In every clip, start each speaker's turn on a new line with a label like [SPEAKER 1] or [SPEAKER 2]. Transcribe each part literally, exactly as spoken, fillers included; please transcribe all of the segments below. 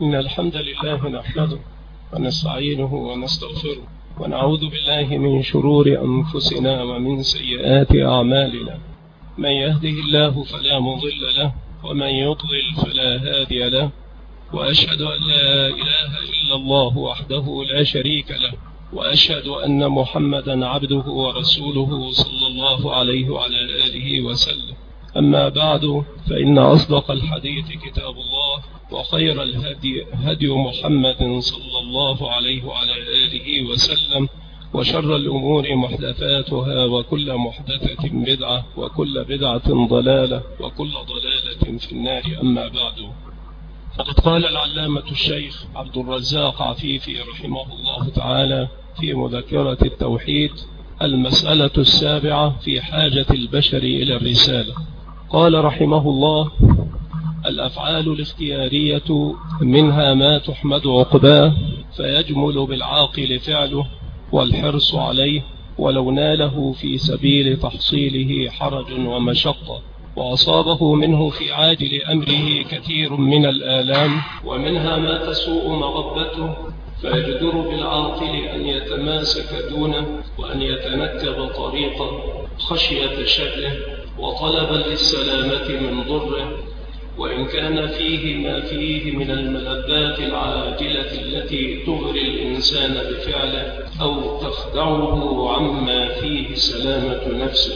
[SPEAKER 1] إن الحمد لله نحمده ونستعينه ونستغفره ونعوذ بالله من شرور أنفسنا ومن سيئات أعمالنا. من يهده الله فلا مضل له ومن يضلل فلا هادي له، وأشهد أن لا إله إلا الله وحده لا شريك له، وأشهد أن محمدا عبده ورسوله صلى الله عليه وعلى آله وسلم. أما بعد، فإن أصدق الحديث كتاب الله، وخير الهدي هدي محمد صلى الله عليه وعلى آله وسلم، وشر الأمور محدثاتها، وكل محدثة بدعة، وكل بدعة ضلالة، وكل ضلالة في النار. أما بعد، فقد قال العلامة الشيخ عبد الرزاق عفيفي رحمه الله تعالى في مذكرة التوحيد: المسألة السابعة في حاجة البشر إلى الرسالة. قال رحمه الله: الأفعال الاختيارية منها ما تحمد عقباه، فيجمل بالعاقل فعله والحرص عليه، ولو ناله في سبيل تحصيله حرج ومشقة، وأصابه منه في عاجل أمره كثير من الآلام. ومنها ما تسوء مغبته، فيجدر بالعاقل أن يتماسك دونه، وأن يتنكب طريقه خشية شره وطلبا للسلامة من ضره، وإن كان فيه ما فيه من الملذات العاجلة التي تغري الإنسان بفعله أو تخدعه عما فيه سلامة نفسه.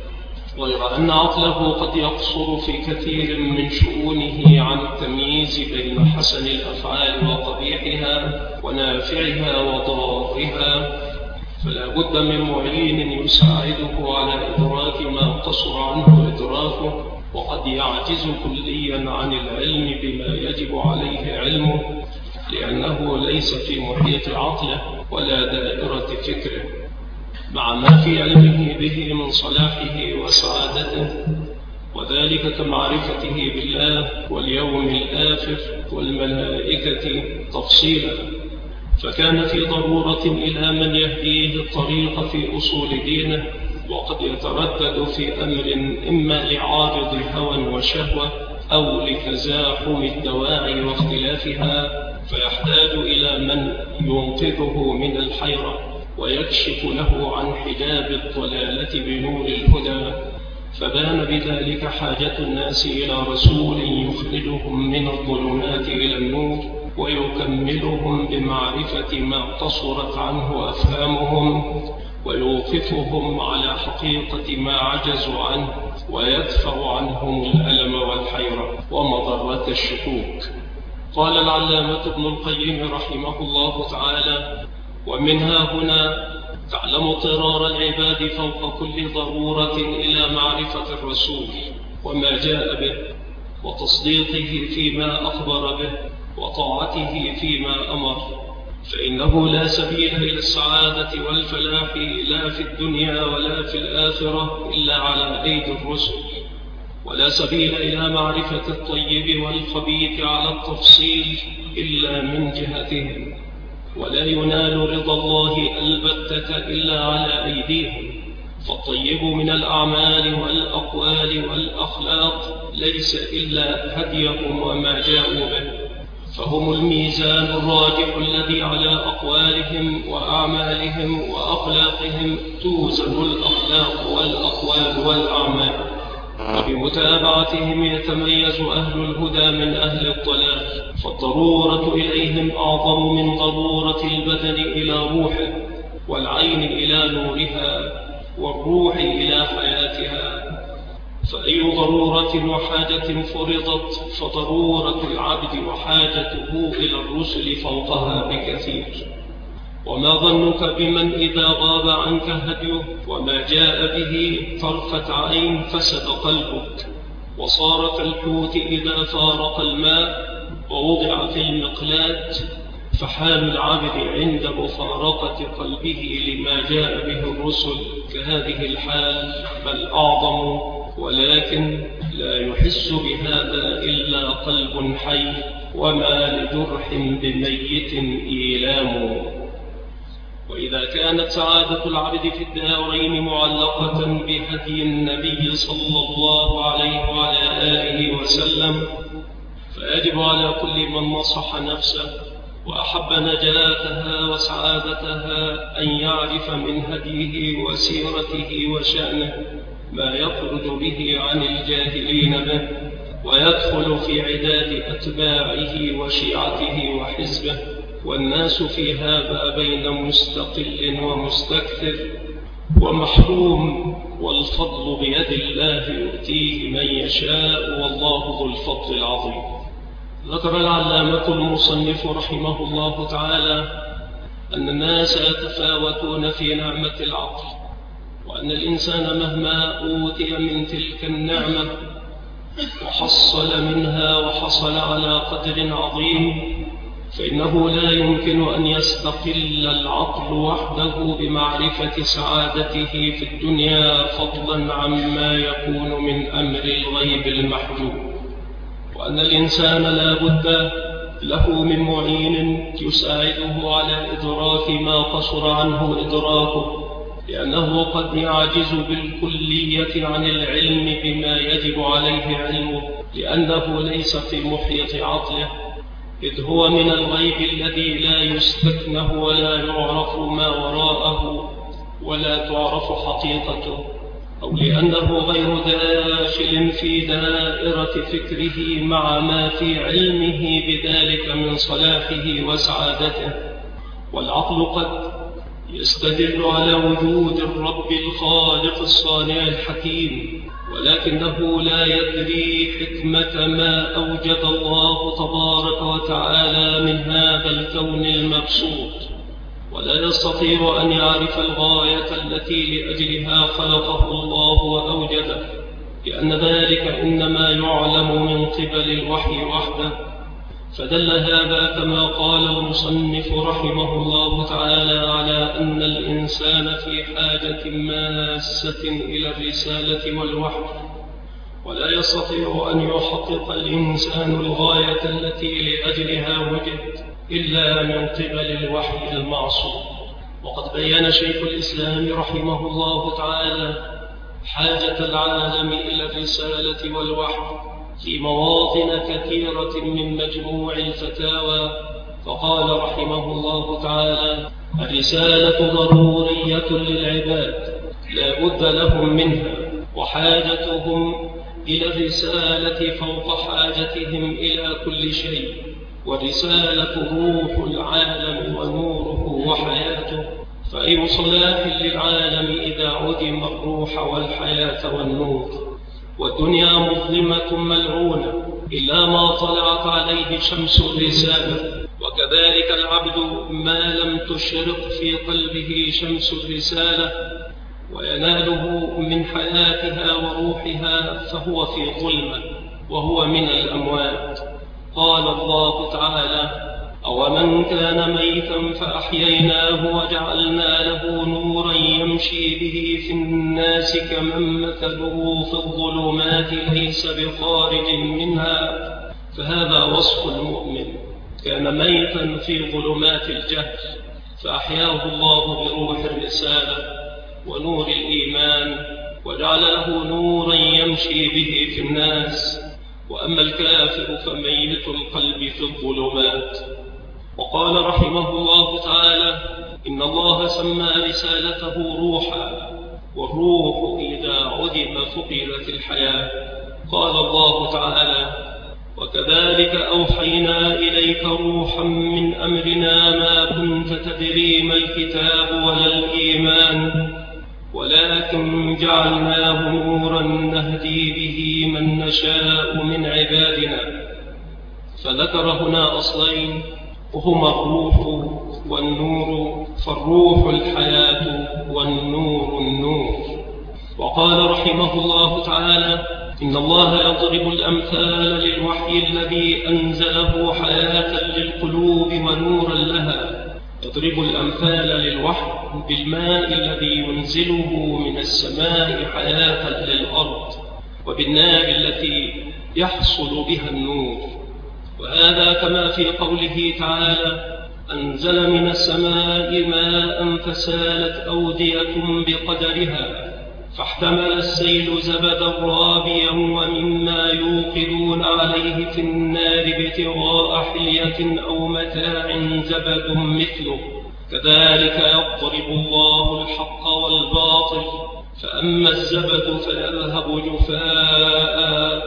[SPEAKER 1] غير أن عقله قد يقصر في كثير من شؤونه عن التمييز بين حسن الأفعال وقبيحها، ونافعها وضارها، فلا بد من معين يساعده على إدراك ما قصر عنه إدراكه، وقد يعجز كليا عن العلم بما يجب عليه علمه، لأنه ليس في محيط عقله ولا دائرة فكره، مع ما في علمه به من صلاحه وسعادته، وذلك كمعرفته بالله واليوم الآخر والملائكة تفصيلا. فكان في ضرورة إلى من يهديه الطريق في أصول دينه، وقد يتردد في أمر إما لعارض هوى وشهوة أو لتزاحم الدواعي واختلافها، فيحتاج إلى من ينقذه من الحيرة ويكشف له عن حجاب الضلالة بنور الهدى. فبان بذلك حاجة الناس إلى رسول يخرجهم من الظلمات إلى النور، ويكملهم بمعرفة ما قصرت عنه أفهامهم، ويوقفهم على حقيقة ما عجزوا عنه، ويدفع عنهم الألم والحيرة ومضرة الشكوك. قال العلامة ابن القيم رحمه الله تعالى: ومنها هنا تعلم اضطرار العباد فوق كل ضرورة إلى معرفة الرسول وما جاء به، وتصديقه فيما أخبر به، وطاعته فيما أمر، فإنه لا سبيل إلى السعادة والفلاح لا في الدنيا ولا في الآخرة إلا على أيدي الرسل، ولا سبيل إلى معرفة الطيب والخبيث على التفصيل إلا من جهتهم، ولا ينال رضا الله البتة إلا على أيديهم. فالطيب من الأعمال والأقوال والأخلاق ليس إلا هديهم وما جاءوا به، فهم الميزان الراجح الذي على أقوالهم وأعمالهم وأخلاقهم توزن الأخلاق والأقوال والأعمال، وبمتابعتهم يتميز أهل الهدى من أهل الضلال. فالضرورة إليهم أعظم من ضرورة البدن إلى روحه، والعين إلى نورها، والروح إلى حياتها. فأي ضرورة وحاجة فرضت، فضرورة العبد وحاجته إلى الرسل فوقها بكثير. وما ظنك بمن إذا غاب عنك هديه وما جاء به طرفة عين فسد قلبك، وصار كالحوت إذا فارق الماء ووضع في المقلاة. فحال العبد عند مفارقة قلبه لما جاء به الرسل كهذه الحال، بل أعظم، ولكن لا يحس بهذا إلا قلب حي، وما لجرح بميت إيلام. وإذا كانت سعادة العبد في الدارين معلقة بهدي النبي صلى الله عليه وعلى آله وسلم، فيجب على كل من نصح نفسه وأحب نجاتها وسعادتها أن يعرف من هديه وسيرته وشأنه ما يخرج به عن الجاهلين به، ويدخل في عداد أتباعه وشيعته وحزبه. والناس في هذا بين مستقل ومستكثر ومحروم، والفضل بيد الله يؤتيه من يشاء، والله ذو الفضل العظيم. ذكر العلامة المصنف رحمه الله تعالى أن الناس يتفاوتون في نعمة العقل، وأن الإنسان مهما أوتي من تلك النعمة وحصل منها وحصل على قدر عظيم، فإنه لا يمكن أن يستقل العقل وحده بمعرفة سعادته في الدنيا فضلا عما يكون من أمر الغيب المحجوب، وأن الإنسان لا بد له من معين يساعده على إدراك ما قصر عنه إدراكه، لأنه قد يعجز بالكلية عن العلم بما يجب عليه علمه، لأنه ليس في محيط عقله، إذ هو من الغيب الذي لا يستكنه ولا يعرف ما وراءه ولا تعرف حقيقته، أو لأنه غير داخل في دائرة فكره مع ما في علمه بذلك من صلاحه وسعادته. والعقل قد يستدل على وجود الرب الخالق الصانع الحكيم، ولكنه لا يدري حكمة ما أوجد الله تبارك وتعالى من هذا الكون المبسوط، ولا يستطيع أن يعرف الغاية التي لأجلها خلقه الله وأوجده، لأن ذلك إنما يعلم من قبل الوحي وحده. فدل هذا كما قال المصنف رحمه الله تعالى على أن الإنسان في حاجة ماسة إلى الرسالة والوحي، ولا يستطيع أن يحقق الإنسان الغاية التي لأجلها وجد إلا من قبل الوحي المعصوم. وقد بين شيخ الإسلام رحمه الله تعالى حاجة العالم إلى الرسالة والوحي في مواطن كثيرة من مجموع الفتاوى، فقال رحمه الله تعالى: الرسالة ضرورية للعباد لا بد لهم منها، وحاجتهم إلى الرسالة فوق حاجتهم إلى كل شيء، والرسالة روح العالم ونوره وحياته، فأي صلاح للعالم إذا عدم الروح والحياة والنور. والدنيا مظلمة ملعونة إلا ما طلعت عليه شمس الرسالة، وكذلك العبد ما لم تشرق في قلبه شمس الرسالة ويناله من حياتها وروحها فهو في ظلمة وهو من الأموات. قال الله تعالى: أومن كان ميتا فأحييناه وجعلنا له نورا يمشي به في الناس كمن مثله في الظلمات ليس بخارج منها. فهذا وصف المؤمن، كان ميتا في ظلمات الجهل فأحياه الله بروح الرسالة ونور الإيمان وجعل له نورا يمشي به في الناس. وأما الكافر فميت القلب في الظلمات. وقال رحمه الله تعالى: إن الله سمى رسالته روحا، والروح إذا عدم فقدت الحياة. قال الله تعالى: وكذلك أوحينا إليك روحا من أمرنا ما كنت تدري ما الكتاب ولا الإيمان ولكن جعلناه نورا نهدي به من نشاء من عبادنا. فذكر هنا أصلين وهما الروح والنور، فالروح الحياة والنور النور. وقال رحمه الله تعالى: إن الله يضرب الأمثال للوحي الذي أنزله حياة للقلوب ونورا لها. يضرب الأمثال للوحي بالماء الذي ينزله من السماء حياة للأرض، وبالنار التي يحصل بها النور. وهذا كما في قوله تعالى: أنزل من السماء ماء فسالت أودية بقدرها. فاحتمل السيل زبدا رابيا ومما يوقدون عليه في النار ابتغاء حلية أو متاع زبد مثله كذلك يضرب الله الحق والباطل فأما الزبد فيذهب جفاء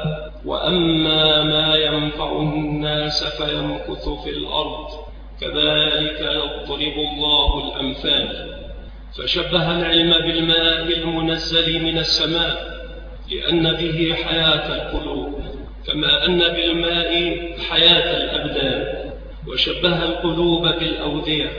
[SPEAKER 1] وأما ما ينفع الناس فيمكث في الأرض كذلك يضرب الله الأمثال. فشبه العلم بالماء المنزل من السماء لأن به حياة القلوب كما أن بالماء حياة الأبدان، وشبه القلوب بالأودية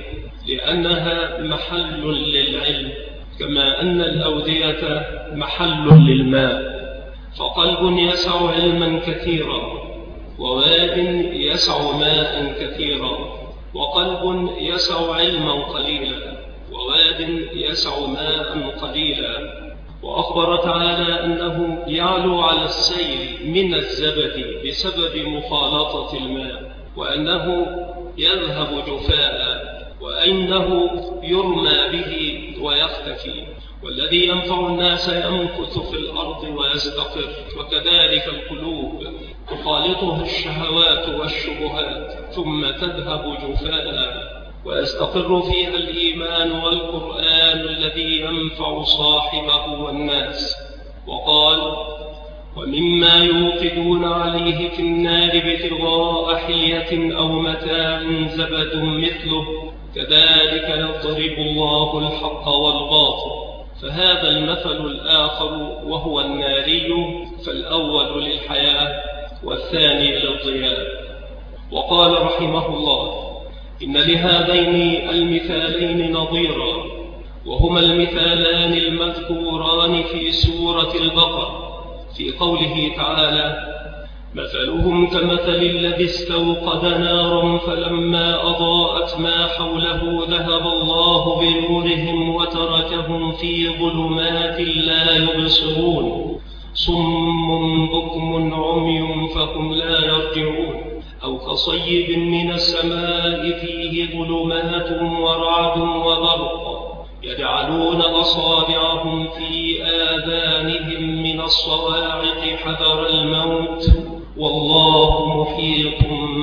[SPEAKER 1] لأنها محل للعلم كما أن الأودية محل للماء. فقلب يسع علما كثيرا وواد يسع ماء كثيرا، وقلب يسع علما قليلا وواد يسع ماء قليلا. وأخبر تعالى أنه يعلو على السيل من الزبد بسبب مخالطة الماء، وأنه يذهب جفاء، وأنه يرمى به ويختفي. والذي ينفع الناس يمكث في الأرض ويستقر، وكذلك القلوب تخالطها الشهوات والشبهات ثم تذهب جفاء، ويستقر فيها الإيمان والقرآن الذي ينفع صاحبه والناس. وقال: ومما يوقدون عليه في النار ابتغاء حلية أو متاع زبد مثله كذلك يضرب الله الحق والباطل. فهذا المثل الآخر وهو الناري، فالأول للحياة والثاني للضياء. وقال رحمه الله: إن لهذين المثالين نظيرا، وهما المثالان المذكوران في سورة البقرة في قوله تعالى: مثلهم كمثل الذي استوقد نارا فلما أضاءت ما حوله ذهب الله بنورهم وتركهم في ظلمات لا يبصرون صم بكم عمي فهم لا يرجعون. أو كصيب من السماء فيه ظلمات ورعد وبرق يجعلون أصابعهم في آذانهم من الصواعق حذر الموت والله محيط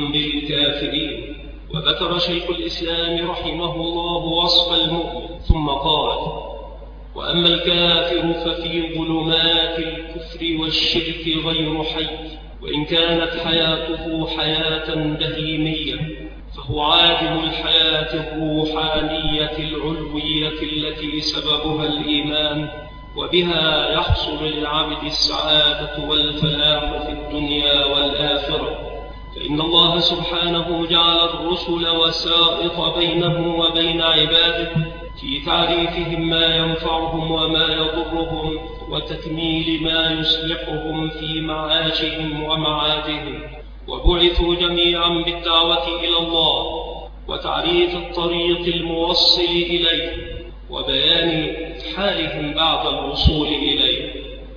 [SPEAKER 1] بالكافرين. وذكر شيخ الإسلام رحمه الله وصف المؤمن ثم قال: وأما الكافر ففي ظلمات الكفر والشرك غير حي، وإن كانت حياته حياة بهيمية فهو عادم الحياة الروحانية العلوية التي سببها الإيمان، وبها يحصل للعبد السعادة والفلاح في الدنيا والآخرة. فإن الله سبحانه جعل الرسل وسائط بينه وبين عباده في تعريفهم ما ينفعهم وما يضرهم، وتكميل ما يصلحهم في معاشهم ومعادهم. وبعثوا جميعا بالدعوة إلى الله وتعريف الطريق الموصل إليه وبيان حالهم بعد الوصول إليه.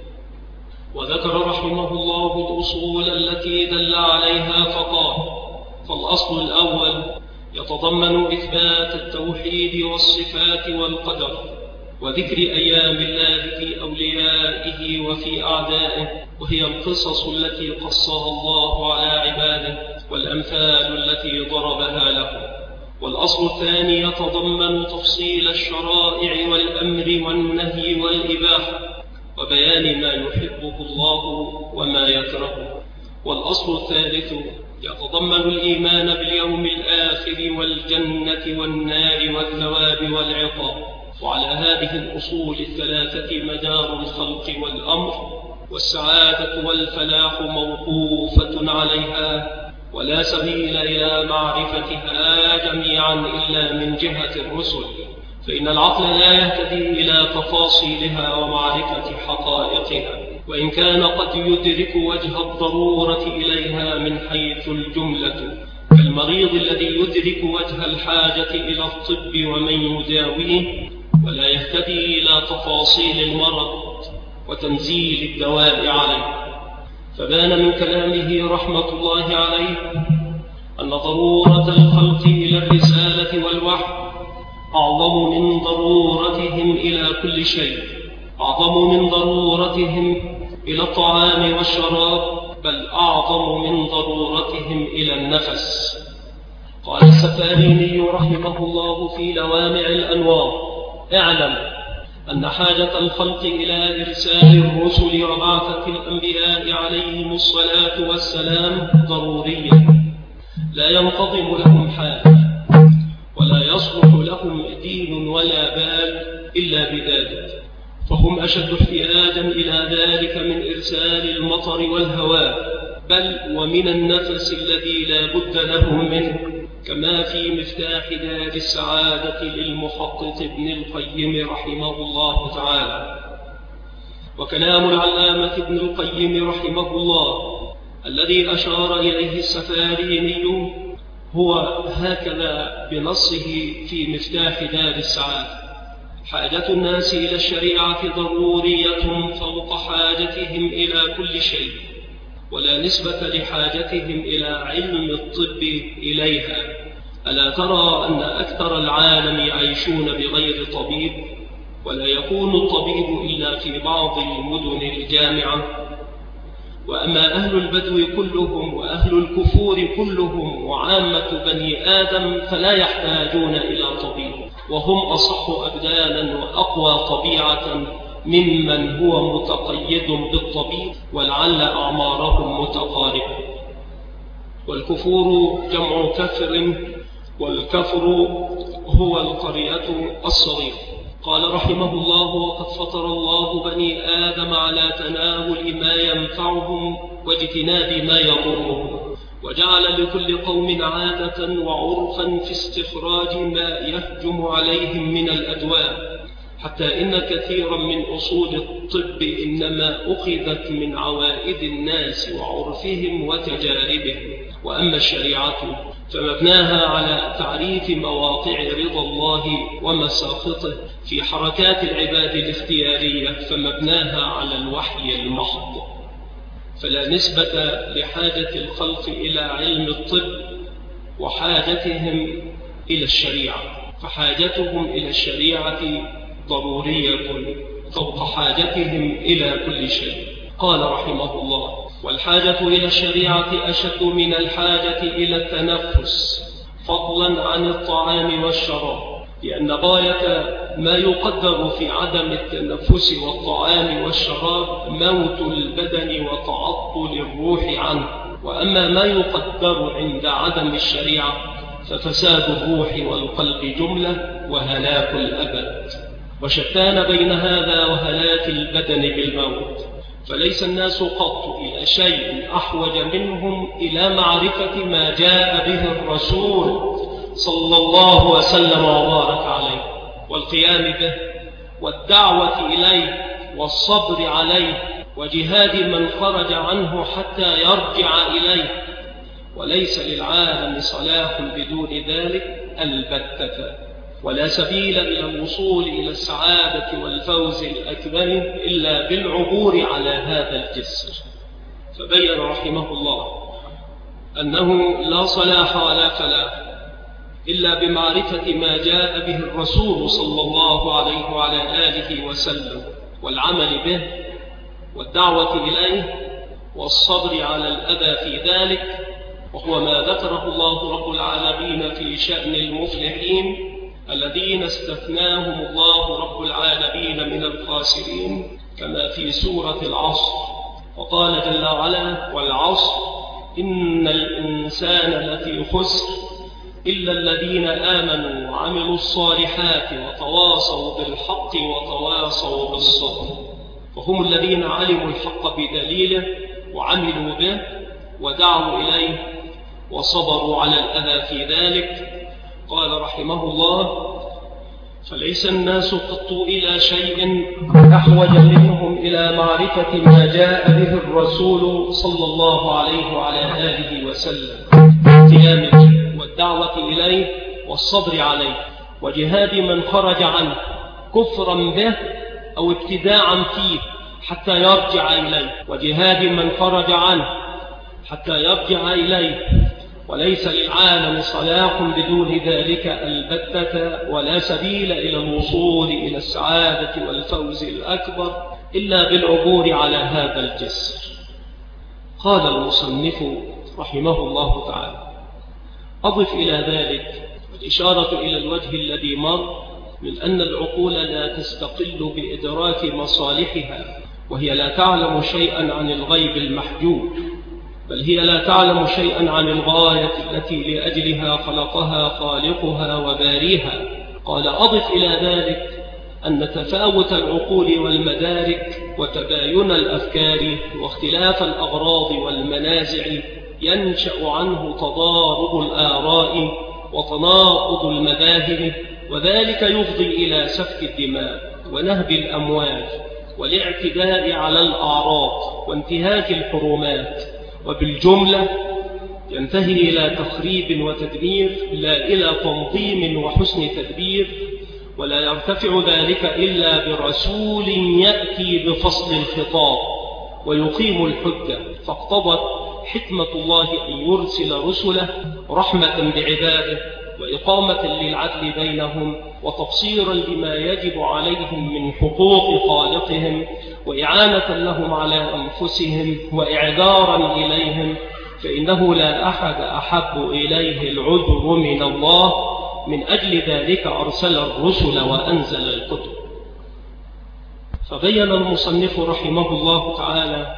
[SPEAKER 1] وذكر رحمه الله الأصول التي دل عليها فقال: فالأصل الأول يتضمن إثبات التوحيد والصفات والقدر، وذكر أيام الله في أوليائه وفي أعدائه، وهي القصص التي قصها الله على عباده والأمثال التي ضربها له. والأصل الثاني يتضمن تفصيل الشرائع والأمر والنهي والإباحة وبيان ما يحبه الله وما يكرهه. والأصل الثالث يتضمن الإيمان باليوم الآخر والجنة والنار والثواب والعقاب. وعلى هذه الأصول الثلاثة مدار الخلق والأمر، والسعادة والفلاح موقوفة عليها، ولا سبيل إلى معرفتها جميعا إلا من جهة الرسل، فإن العقل لا يهتدي إلى تفاصيلها ومعرفة حقائقها، وإن كان قد يدرك وجه الضرورة إليها من حيث الجملة، كالمريض الذي يدرك وجه الحاجة إلى الطب ومن يداويه، ولا يهتدي إلى تفاصيل المرض وتنزيل الدواء عليه. فبان من كلامه رحمة الله عليه أن ضرورة الخلق إلى الرسالة والوحي أعظم من ضرورتهم إلى كل شيء، أعظم من ضرورتهم إلى الطعام والشراب، بل أعظم من ضرورتهم إلى النفس. قال السفاريني رحمه الله في لوامع الأنوار: اعلم أن حاجة الخلق إلى إرسال الرسل وبعثة الأنبياء عليهم الصلاة والسلام ضرورية، لا ينتظم لهم حال ولا يصلح لهم دين ولا بال إلا بذلك، فهم أشد احتياجا إلى ذلك من إرسال المطر والهواء، بل ومن النفس الذي لا بد لهم منه، كما في مفتاح دار السعادة للمحقق ابن القيم رحمه الله تعالى. وكلام العلامة ابن القيم رحمه الله الذي أشار إليه السفاريني هو هكذا بنصه في مفتاح دار السعادة: حاجة الناس إلى الشريعة ضرورية فوق حاجتهم إلى كل شيء، ولا نسبة لحاجتهم إلى علم الطب إليها. ألا ترى أن أكثر العالم يعيشون بغير طبيب، ولا يكون الطبيب إلا في بعض المدن الجامعة؟ وأما أهل البدو كلهم وأهل الكفور كلهم وعامة بني آدم فلا يحتاجون إلى طبيب، وهم أصح أبدانا وأقوى طبيعة ممن هو متقيد بالطبيب، ولعل أعمارهم متقاربة. والكفور جمع كفر، والكفر هو القرية الصغيرة. قال رحمه الله: وقد فطر الله بني آدم على تناول ما ينفعهم واجتناب ما يضرهم، وجعل لكل قوم عادة وعرفا في استخراج ما يهجم عليهم من الأدواء، حتى إن كثيرا من أصول الطب إنما أخذت من عوائد الناس وعرفهم وتجاربهم. وأما الشريعة فمبناها على تعريف مواقع رضا الله ومساخطه في حركات العباد الاختيارية، فمبناها على الوحي المحض، فلا نسبة لحاجة الخلق إلى علم الطب وحاجتهم إلى الشريعة، فحاجتهم إلى الشريعة ضرورية فوق حاجتهم إلى كل شيء. قال رحمه الله: والحاجة إلى الشريعة أشد من الحاجة إلى التنفس، فضلا عن الطعام والشراب، لأن غاية ما يقدر في عدم التنفس والطعام والشراب موت البدن وتعطل الروح عنه، وأما ما يقدر عند عدم الشريعة ففساد الروح والقلب جملة وهلاك الأبد. وشتان بين هذا وهلاك البدن بالموت، فليس الناس قط إلى شيء أحوج منهم إلى معرفة ما جاء به الرسول صلى الله وسلم وبارك عليه، والقيام به والدعوة إليه والصبر عليه وجهاد من خرج عنه حتى يرجع إليه. وليس للعالم صلاح بدون ذلك البتة، ولا سبيل إلى الوصول إلى السعادة والفوز الأكبر إلا بالعبور على هذا الجسر. فبين رحمه الله أنه لا صلاح ولا فلاح إلا بمعرفة ما جاء به الرسول صلى الله عليه وعلى آله وسلم، والعمل به والدعوة إليه والصبر على الأذى في ذلك، وهو ما ذكره الله رب العالمين في شأن المفلحين الذين استثناهم الله رب العالمين من الخاسرين، كما في سورة العصر. وقال جل وعلا: والعصر إن الإنسان لفي خسر إلا الذين آمنوا وعملوا الصالحات وتواصوا بالحق وتواصوا بالصبر. وهم الذين علموا الحق بدليله وعملوا به ودعوا إليه وصبروا على الأذى في ذلك. قال رحمه الله: فليس الناس قط إلى شيء أحوج منهم إلى معرفة ما جاء به الرسول صلى الله عليه وعلى آله وسلم، قيامه والدعوة إليه والصبر عليه وجهاد من خرج عنه كفرا به أو ابتداعا فيه حتى يرجع إليه، وجهاد من خرج عنه حتى يرجع إليه، وليس للعالم صلاح بدون ذلك البتة، ولا سبيل إلى الوصول إلى السعادة والفوز الأكبر إلا بالعبور على هذا الجسر. قال المصنف رحمه الله تعالى: أضف إلى ذلك الإشارة إلى الوجه الذي مر من أن العقول لا تستقل بإدراك مصالحها، وهي لا تعلم شيئا عن الغيب المحجوب، بل هي لا تعلم شيئا عن الغاية التي لأجلها خلقها خالقها وباريها. قال: أضف إلى ذلك أن تفاوت العقول والمدارك وتباين الأفكار واختلاف الأغراض والمنازع ينشأ عنه تضارب الآراء وتناقض المذاهب، وذلك يفضي إلى سفك الدماء ونهب الأموال والاعتداء على الأعراض وانتهاك الحرمات، وبالجملة ينتهي إلى تخريب وتدمير لا إلى تنظيم وحسن تدبير. ولا يرتفع ذلك إلا برسول يأتي بفصل الخطاب ويقيم الحجة، فاقتضت حكمة الله أن يرسل رسله رحمة بعباده وإقامة للعدل بينهم وتفسيرا لما يجب عليهم من حقوق خالقهم وإعانة لهم على أنفسهم وإعذارا إليهم، فإنه لا أحد أحب إليه العذر من الله، من أجل ذلك أرسل الرسل وأنزل الكتب. فبين المصنف رحمه الله تعالى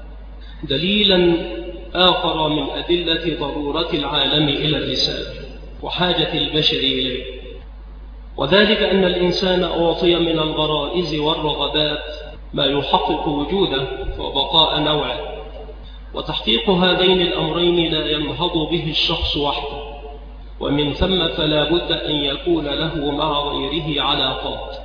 [SPEAKER 1] دليلا آخر من أدلة ضرورة العالم إلى الرسالة وحاجة البشر إليه، وذلك أن الإنسان أعطي من الغرائز والرغبات ما يحقق وجوده وبقاء نوعه، وتحقيق هذين الأمرين لا ينهض به الشخص وحده، ومن ثم فلا بد أن يكون له مع غيره علاقات،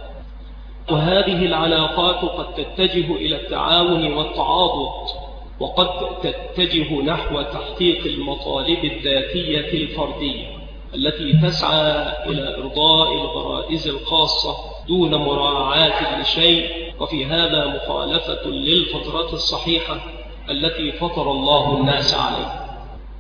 [SPEAKER 1] وهذه العلاقات قد تتجه إلى التعاون والتعاضد، وقد تتجه نحو تحقيق المطالب الذاتية الفردية التي تسعى إلى إرضاء الغرائز الخاصة دون مراعاة لشيء، وفي هذا مخالفة للفطرة الصحيحة التي فطر الله الناس عليه.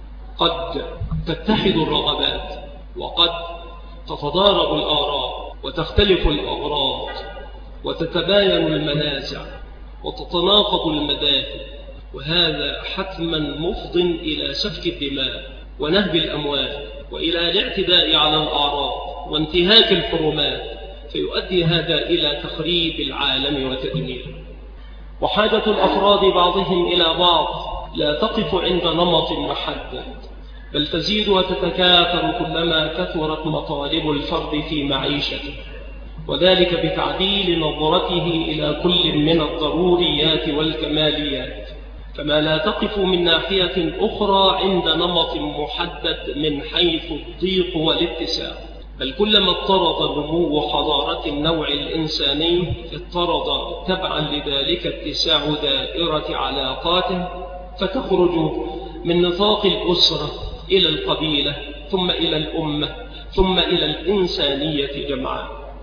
[SPEAKER 1] قد تتحد الرغبات، وقد تتضارب الآراء، وتختلف الأغراض، وتتباين المنازع، وتتناقض المذاهب، وهذا حتما مفض إلى سفك الدماء ونهب الأموال وإلى الاعتداء على الأعراض وانتهاك الحرمات، فيؤدي هذا إلى تخريب العالم وتدميره. وحاجة الأفراد بعضهم إلى بعض لا تقف عند نمط محدد، بل تزيد وتتكاثر كلما كثرت مطالب الفرد في معيشته، وذلك بتعديل نظرته إلى كل من الضروريات والكماليات، كما لا تقف من ناحية أخرى عند نمط محدد من حيث الضيق والاتساع، بل كلما اضطرد نمو حضارة النوع الإنساني اضطرد تبعا لذلك اتساع دائرة علاقاته، فتخرج من نطاق الأسرة إلى القبيلة، ثم إلى الأمة، ثم إلى الإنسانية جمعاء.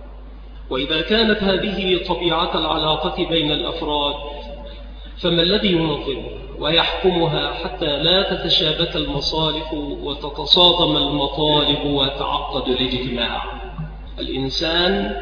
[SPEAKER 1] وإذا كانت هذه طبيعة العلاقة بين الأفراد، فما الذي ينظمها ويحكمها حتى لا تتشابك المصالح وتتصادم المطالب ويتعقد الاجتماع؟ الإنسان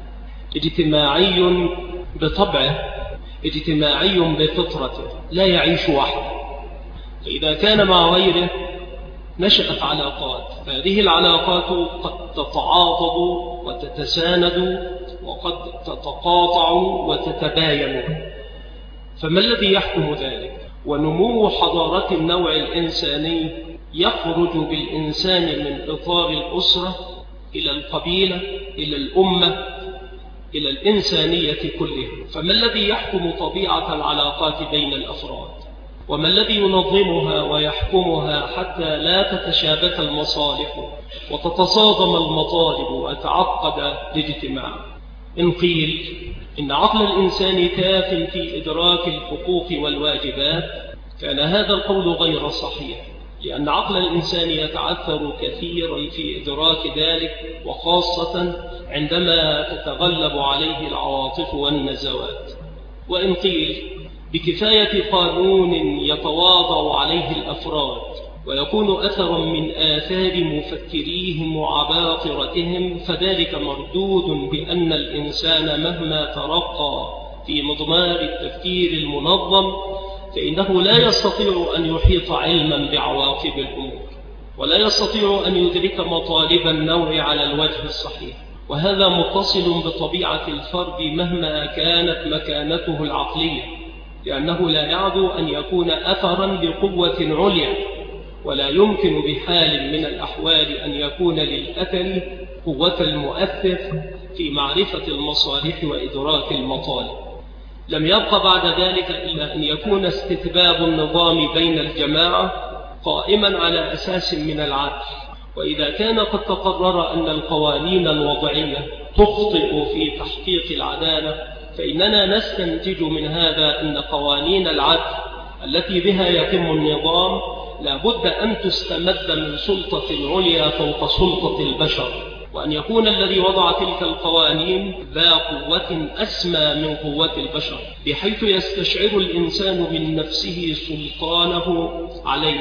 [SPEAKER 1] اجتماعي بطبعه، اجتماعي بفطرته، لا يعيش وحده، فإذا كان مع غيره نشأت علاقات، فهذه العلاقات قد تتعاضد وتتساند، وقد تتقاطع وتتباين. فما الذي يحكم ذلك؟ ونمو حضارة النوع الإنساني يخرج بالإنسان من إطار الأسرة إلى القبيلة، إلى الأمة، إلى الإنسانية كلها. فما الذي يحكم طبيعة العلاقات بين الأفراد؟ وما الذي ينظمها ويحكمها حتى لا تتشابك المصالح وتتصادم المطالب ويتعقد الاجتماع؟ إن قيل إن عقل الإنسان كاف في إدراك الحقوق والواجبات، كان هذا القول غير صحيح، لأن عقل الإنسان يتعثر كثيرا في إدراك ذلك، وخاصة عندما تتغلب عليه العواطف والنزوات. وإن قيل بكفاية قانون يتواضع عليه الأفراد ويكون أثرا من آثار مفكريهم وعباقرتهم، فذلك مردود بأن الإنسان مهما ترقى في مضمار التفكير المنظم فإنه لا يستطيع أن يحيط علما بعواقب الأمور، ولا يستطيع أن يدرك مطالب النوع على الوجه الصحيح. وهذا متصل بطبيعة الفرد مهما كانت مكانته العقلية، لأنه لا يعدو أن يكون أثرا لقوة عليا، ولا يمكن بحال من الأحوال أن يكون للأثر قوة المؤثر في معرفة المصالح وإدراك المطالب. لم يبق بعد ذلك إلا أن يكون استتباب النظام بين الجماعة قائما على أساس من العدل. وإذا كان قد تقرر أن القوانين الوضعية تخطئ في تحقيق العدالة، فإننا نستنتج من هذا أن قوانين العدل التي بها يتم النظام لا بد أن تستمد من سلطة عليا فوق سلطة البشر، وأن يكون الذي وضع تلك القوانين ذا قوة أسمى من قوة البشر، بحيث يستشعر الإنسان من نفسه سلطانه عليه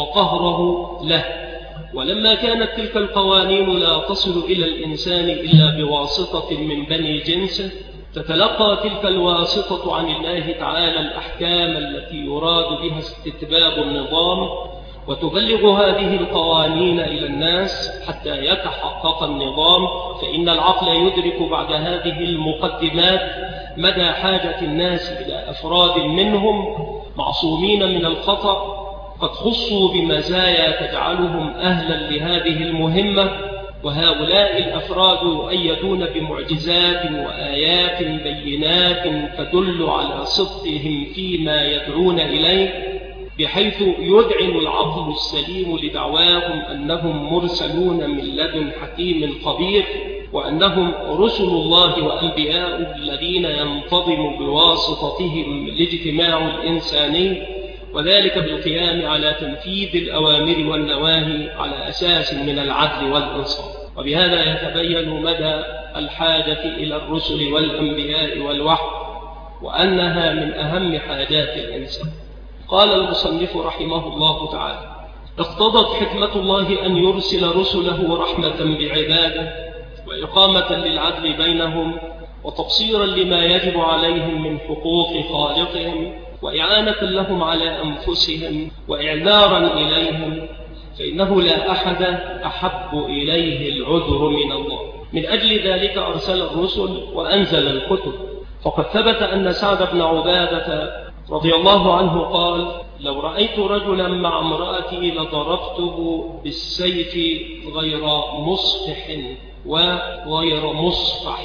[SPEAKER 1] وقهره له. ولما كانت تلك القوانين لا تصل إلى الإنسان إلا بواسطة من بني جنسه، تتلقى تلك الواسطة عن الله تعالى الأحكام التي يراد بها استتباب النظام، وتبلغ هذه القوانين إلى الناس حتى يتحقق النظام. فإن العقل يدرك بعد هذه المقدمات مدى حاجة الناس إلى أفراد منهم معصومين من الخطأ، قد خصوا بمزايا تجعلهم أهلا لهذه المهمة، وهؤلاء الأفراد يؤيدون بمعجزات وآيات بينات تدل على صدقهم فيما يدعون إليه، بحيث يدعم العقل السليم لدعواهم أنهم مرسلون من لدن حكيم خبير، وأنهم رسل الله وأنبياء الذين ينتظم بواسطتهم الاجتماع الإنساني، وذلك بالقيام على تنفيذ الأوامر والنواهي على أساس من العدل والإنصاف. وبهذا يتبين مدى الحاجة إلى الرسل والأنبياء والوحي، وأنها من أهم حاجات الإنسان. قال المصنف رحمه الله تعالى: اقتضت حكمة الله أن يرسل رسله رحمة بعباده، وإقامة للعدل بينهم، وتبصيرا لما يجب عليهم من حقوق خالقهم، وإعانة لهم على أنفسهم، وإعذارا إليهم، فإنه لا أحد أحب إليه العذر من الله. من أجل ذلك أرسل الرسل وأنزل الكتب. فقد ثبت أن سعد بن عبادة رضي الله عنه قال: لو رأيت رجلا مع امرأتي لضربته بالسيف غير مصفح وغير مصفح.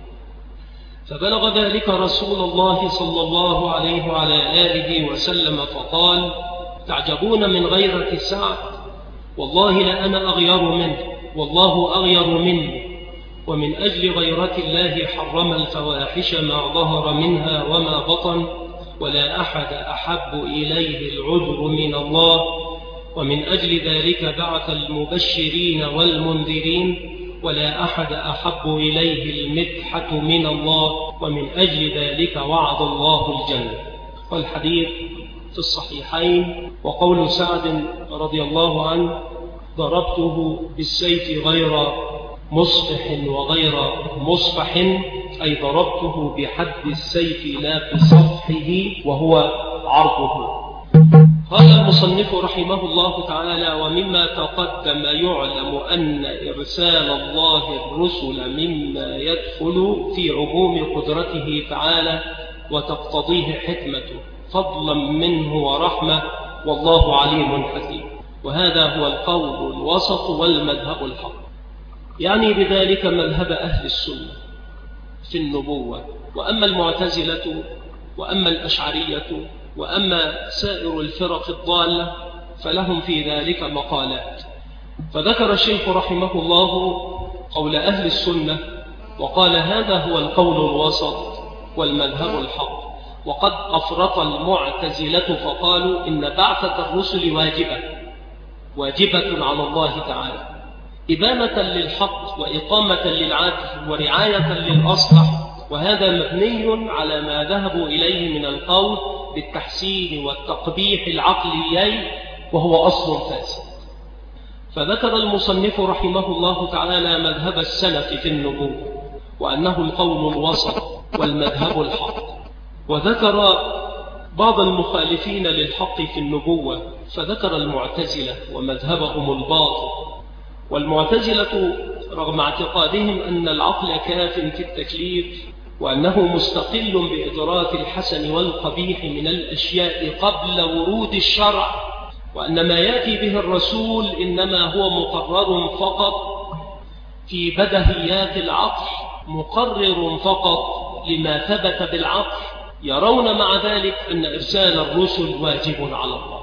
[SPEAKER 1] فبلغ ذلك رسول الله صلى الله عليه وعلى آله وسلم فقال: تعجبون من غيرة سعد، والله لأنا أغير منه، والله أغير مني. ومن أجل غيرة الله حرم الفواحش ما ظهر منها وما بطن، ولا أحد أحب إليه العذر من الله. ومن أجل ذلك بعث المبشرين والمنذرين، ولا أحد أحب إليه المدحة من الله. ومن أجل ذلك وعد الله الجنة. والحديث في الصحيحين. وقول سعد رضي الله عنه: ضربته بالسيف غير مصفح وغير مصفح، أي ضربته بحد السيف لا بصفحه وهو عرضه. قال المصنف رحمه الله تعالى: ومما تقدم يعلم أن إرسال الله الرسل مما يدخل في عموم قدرته تعالى وتقتضيه حكمته، فضلا منه ورحمة، والله عليم حكيم. وهذا هو القول الوسط والمذهب الحق، يعني بذلك مذهب أهل السنة في النبوة. وأما المعتزلة وأما الأشعرية وأما سائر الفرق الضالة فلهم في ذلك مقالات. فذكر الشيخ رحمه الله قول أهل السنة وقال: هذا هو القول الوسط والمذهب الحق. وقد أفرط المعتزلة فقالوا إن بعثة الرسل واجبة واجبة على الله تعالى، إبانة للحق وإقامة للعدل ورعاية للأصلح، وهذا مبني على ما ذهبوا إليه من القول بالتحسين والتقبيح العقليين وهو أصل فاسد. فذكر المصنف رحمه الله تعالى مذهب السلف في النبوة وأنه القول الوسط والمذهب الحق، وذكر بعض المخالفين للحق في النبوة فذكر المعتزلة ومذهبهم الباطل. والمعتزلة رغم اعتقادهم أن العقل كاف في التكليف وأنه مستقل بإدراك الحسن والقبيح من الأشياء قبل ورود الشرع، وأن ما يأتي به الرسول إنما هو مقرر فقط في بدهيات العقل، مقرر فقط لما ثبت بالعقل، يرون مع ذلك أن إرسال الرسل واجب على الله.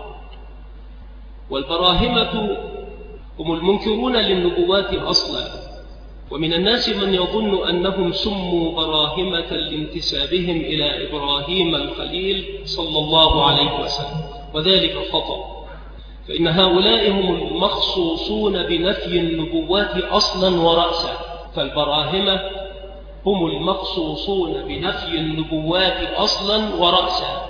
[SPEAKER 1] والبراهمة هم المنكرون للنبوات أصلا، ومن الناس من يظن أنهم سموا براهمة لانتسابهم إلى إبراهيم الخليل صلى الله عليه وسلم، وذلك خطأ، فإن هؤلاء هم المخصوصون بنفي النبوات أصلا ورأسا. فالبراهمة هم المخصوصون بنفي النبوات أصلا ورأسا،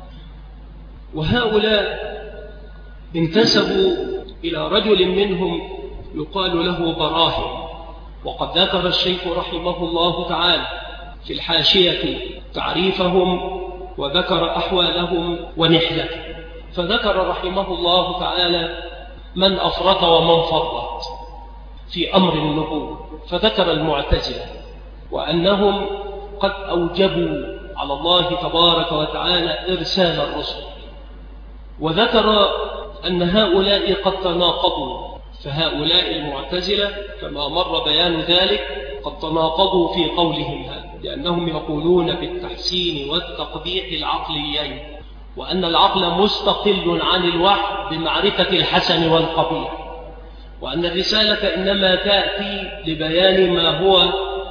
[SPEAKER 1] وهؤلاء انتسبوا إلى رجل منهم يقال له براهم. وقد ذكر الشيخ رحمه الله تعالى في الحاشية تعريفهم وذكر أحوالهم ونحلتهم، فذكر رحمه الله تعالى من أفرط ومن فرط في أمر النبوة، فذكر المعتزلة وأنهم قد أوجبوا على الله تبارك وتعالى إرسال الرسل، وذكر أن هؤلاء قد تناقضوا. فهؤلاء المعتزلة كما مر بيان ذلك قد تناقضوا في قولهم هذا، لأنهم يقولون بالتحسين والتقبيح العقليين، وأن العقل مستقل عن الوحي بمعرفة الحسن والقبيح، وأن الرسالة إنما تأتي لبيان ما هو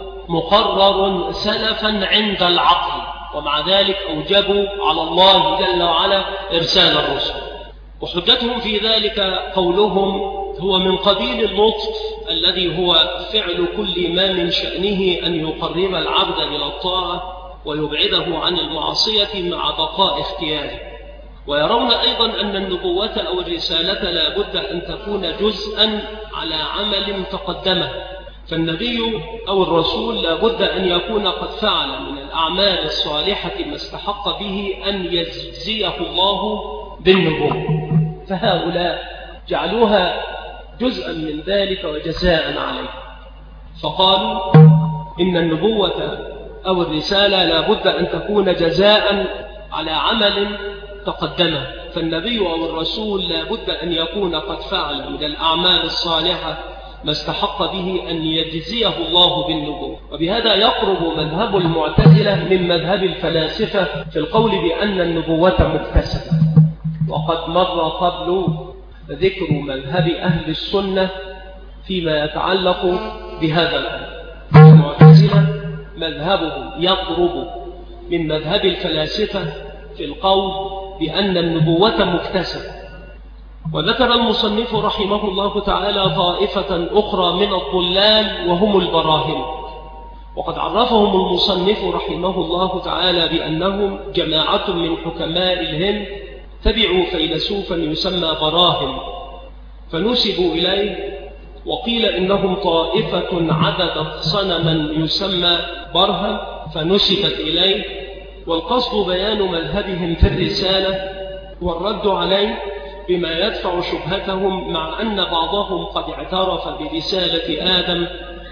[SPEAKER 1] مقرر سلفا عند العقل، ومع ذلك أوجبوا على الله جل وعلا إرسال الرسل. وحجتهم في ذلك قولهم هو من قبيل اللطف الذي هو فعل كل ما من شأنه أن يقرب العبد إلى الطاعة ويبعده عن المعصية مع بقاء اختياره. ويرون أيضا أن النبوة أو الرسالة لا بد أن تكون جزءا على عمل تقدمه، فالنبي أو الرسول لا بد أن يكون قد فعل من الأعمال الصالحة ما استحق به أن يجزيه الله بالنبوة، فهؤلاء جعلوها جزءا من ذلك وجزاء عليه، فقالوا إن النبوة أو الرسالة لا بد أن تكون جزاء على عمل تقدمه، فالنبي أو الرسول لا بد أن يكون قد فعل من الأعمال الصالحة ما استحق به أن يجزيه الله بالنبوة. وبهذا يقرب مذهب المعتزلة من مذهب الفلاسفة في القول بأن النبوة مكتسبة. وقد مر قبل ذكر مذهب أهل السنة فيما يتعلق بهذا الأمر. المعتزلة مذهبهم يقرب من مذهب الفلاسفة في القول بأن النبوة مكتسبة. وذكر المصنف رحمه الله تعالى طائفة أخرى من الضلال وهم البراهمة، وقد عرفهم المصنف رحمه الله تعالى بأنهم جماعة من حكماء الهند تبعوا فيلسوفا يسمى براهم فنسبوا إليه، وقيل إنهم طائفة عبدت صنما يسمى برهم فنسبت إليه. والقصد بيان مذهبهم في الرسالة والرد عليه بما يدفع شبهتهم، مع أن بعضهم قد اعترف برسالة آدم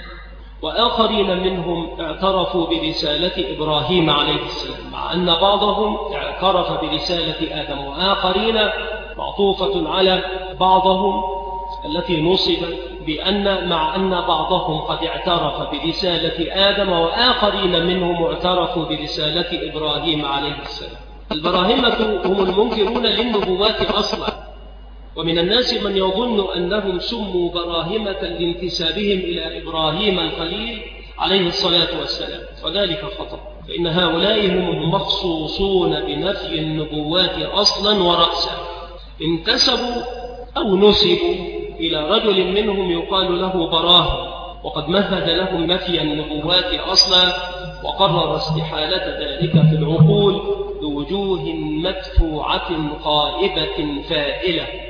[SPEAKER 1] وآخرين منهم اعترفوا برسالة إبراهيم عليه السلام، مع أن بعضهم اعترف برسالة آدم وآخرين معطوفة على بعضهم التي نصبت بأن مع أن بعضهم قد اعترف برسالة آدم وآخرين منهم اعترفوا برسالة إبراهيم عليه السلام. البراهمة هم المنكرون للنبوات أصلا، ومن الناس من يظن أنهم سموا براهمة لانتسابهم إلى إبراهيم الخليل عليه الصلاة والسلام، وذلك خطأ، فإن هؤلاء هم المخصوصون بنفي النبوات أصلا ورأسا، انتسبوا أو نسبوا إلى رجل منهم يقال له براهم، وقد مهد لهم نفي النبوات أصلا وقرر استحالة ذلك في العقول بوجوه مدفوعة غائبة فائلة.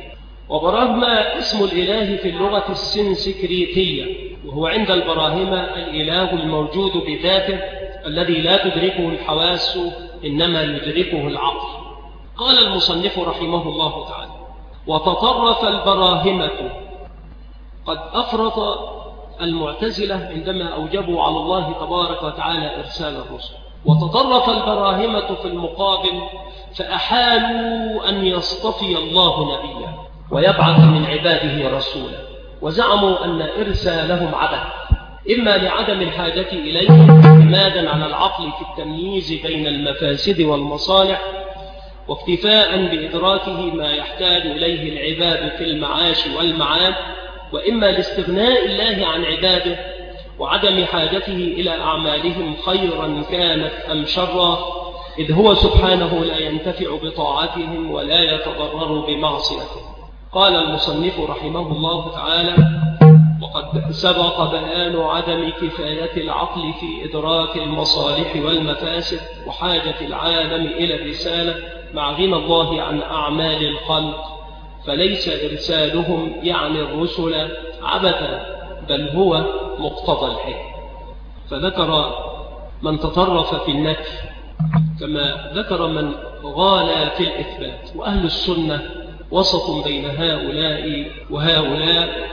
[SPEAKER 1] وبراهما اسم الإله في اللغة السنسكريتية، وهو عند البراهمة الإله الموجود بذاته الذي لا تدركه الحواس إنما يدركه العقل. قال المصنف رحمه الله تعالى: وتطرف البراهمة. قد أفرط المعتزلة عندما أوجبوا على الله تبارك وتعالى إرسال الرسل، وتطرف البراهمة في المقابل فأحالوا أن يصطفي الله نبيا ويبعث من عباده رسولا، وزعموا أن إرسالهم عبث، إما لعدم الحاجة إليه اعتمادا على العقل في التمييز بين المفاسد والمصالح، واكتفاء بإدراكه ما يحتاج إليه العباد في المعاش والمعاد، وإما لاستغناء الله عن عباده وعدم حاجته إلى أعمالهم خيرا كانت أم شرا، إذ هو سبحانه لا ينتفع بطاعتهم ولا يتضرر بمعصيتهم. قال المصنف رحمه الله تعالى: وقد سبق بيان عدم كفاية العقل في إدراك المصالح والمفاسد وحاجة العالم إلى الرسالة مع غنى الله عن أعمال الخلق، فليس إرسالهم يعني الرسل عبثا، بل هو مقتضى الحكمة. فذكر من تطرف في النفي كما ذكر من غالى في الإثبات، وأهل السنة وسط بين هؤلاء وهؤلاء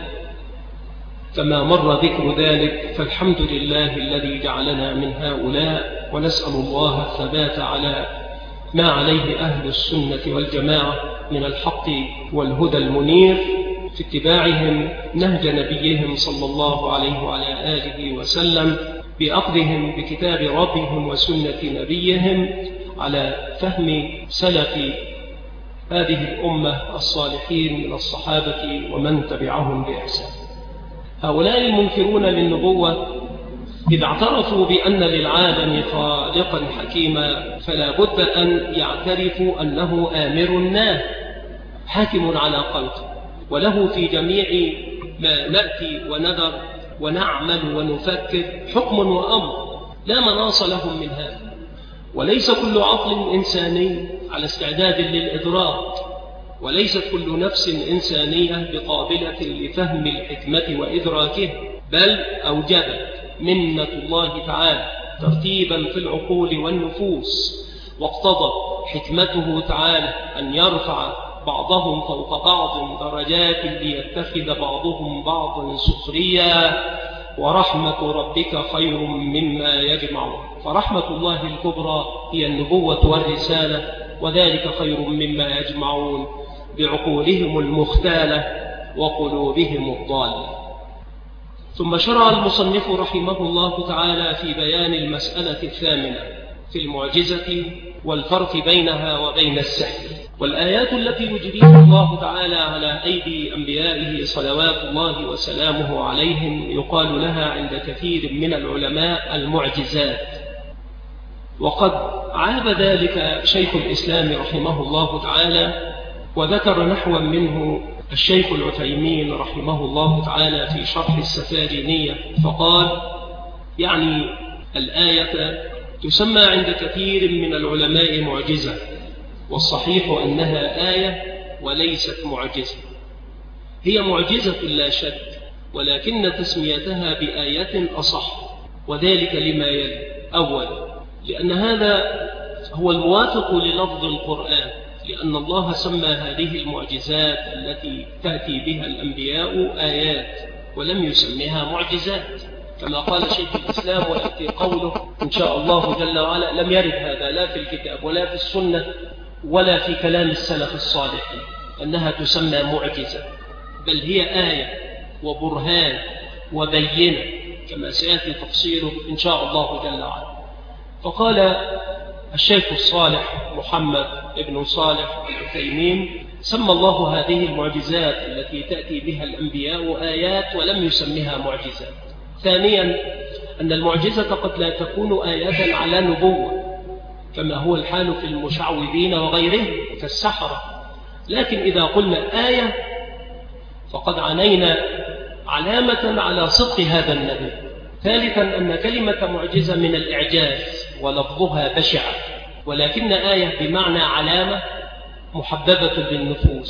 [SPEAKER 1] كما مر ذكر ذلك، فالحمد لله الذي جعلنا من هؤلاء، ونسأل الله الثبات على ما عليه أهل السنة والجماعة من الحق والهدى المنير في اتباعهم نهج نبيهم صلى الله عليه وعلى آله وسلم، بأخذهم بكتاب ربهم وسنة نبيهم على فهم سلف هذه الأمة الصالحين من الصحابة ومن تبعهم بإحسان. هؤلاء المنكرون للنبوة إذا اعترفوا بأن للعالم خالقا حكيما فلا بد أن يعترفوا أنه آمر ناه حاكم على خلقه، وله في جميع ما نأتي ونذر ونعمل ونفكر حكم وأمر لا مناص لهم من هذا. وليس كل عقل إنساني على استعداد للإدراك، وليست كل نفس إنسانية بقابلة لفهم الحكمة وإدراكه، بل أوجبت منة الله تعالى ترتيبا في العقول والنفوس، واقتضى حكمته تعالى أن يرفع بعضهم فوق بعض درجات ليتخذ بعضهم بعضا سخريا، ورحمة ربك خير مما يجمعون. فرحمة الله الكبرى هي النبوة والرسالة، وذلك خير مما يجمعون بعقولهم المختالة وقلوبهم الضالة. ثم شرع المصنف رحمه الله تعالى في بيان المسألة الثامنة في المعجزة والفرق بينها وبين السحر، والآيات التي يجريها الله تعالى على أيدي أنبيائه صلوات الله وسلامه عليهم يقال لها عند كثير من العلماء المعجزات. وقد عاب ذلك شيخ الإسلام رحمه الله تعالى، وذكر نحوا منه الشيخ العثيمين رحمه الله تعالى في شرح السفارينية، فقال: يعني الآية تسمى عند كثير من العلماء معجزة، والصحيح أنها آية وليست معجزة. هي معجزة لا شك، ولكن تسميتها بآية أصح، وذلك لما يلي: أول، لأن هذا هو الموافق للفظ القرآن، لأن الله سمى هذه المعجزات التي تأتي بها الأنبياء آيات ولم يسميها معجزات، كما قال شيخ الإسلام ويأتي قوله إن شاء الله جل وعلا: لم يرد هذا لا في الكتاب ولا في السنة ولا في كلام السلف الصالحين أنها تسمى معجزة، بل هي آية وبرهان وبينة كما سيأتي تفصيله إن شاء الله جل وعلا. فقال الشيخ الصالح محمد ابن صالح العثيمين: سمى الله هذه المعجزات التي تأتي بها الأنبياء آيات ولم يسميها معجزات. ثانيا، أن المعجزة قد لا تكون آية على نبوة كما هو الحال في المشعوذين وغيرهم كالسحرة، لكن إذا قلنا آية فقد عنينا علامة على صدق هذا النبي. ثالثا، أن كلمة معجزة من الإعجاز ولفظها بشعة، ولكن آية بمعنى علامة محببة للنفوس،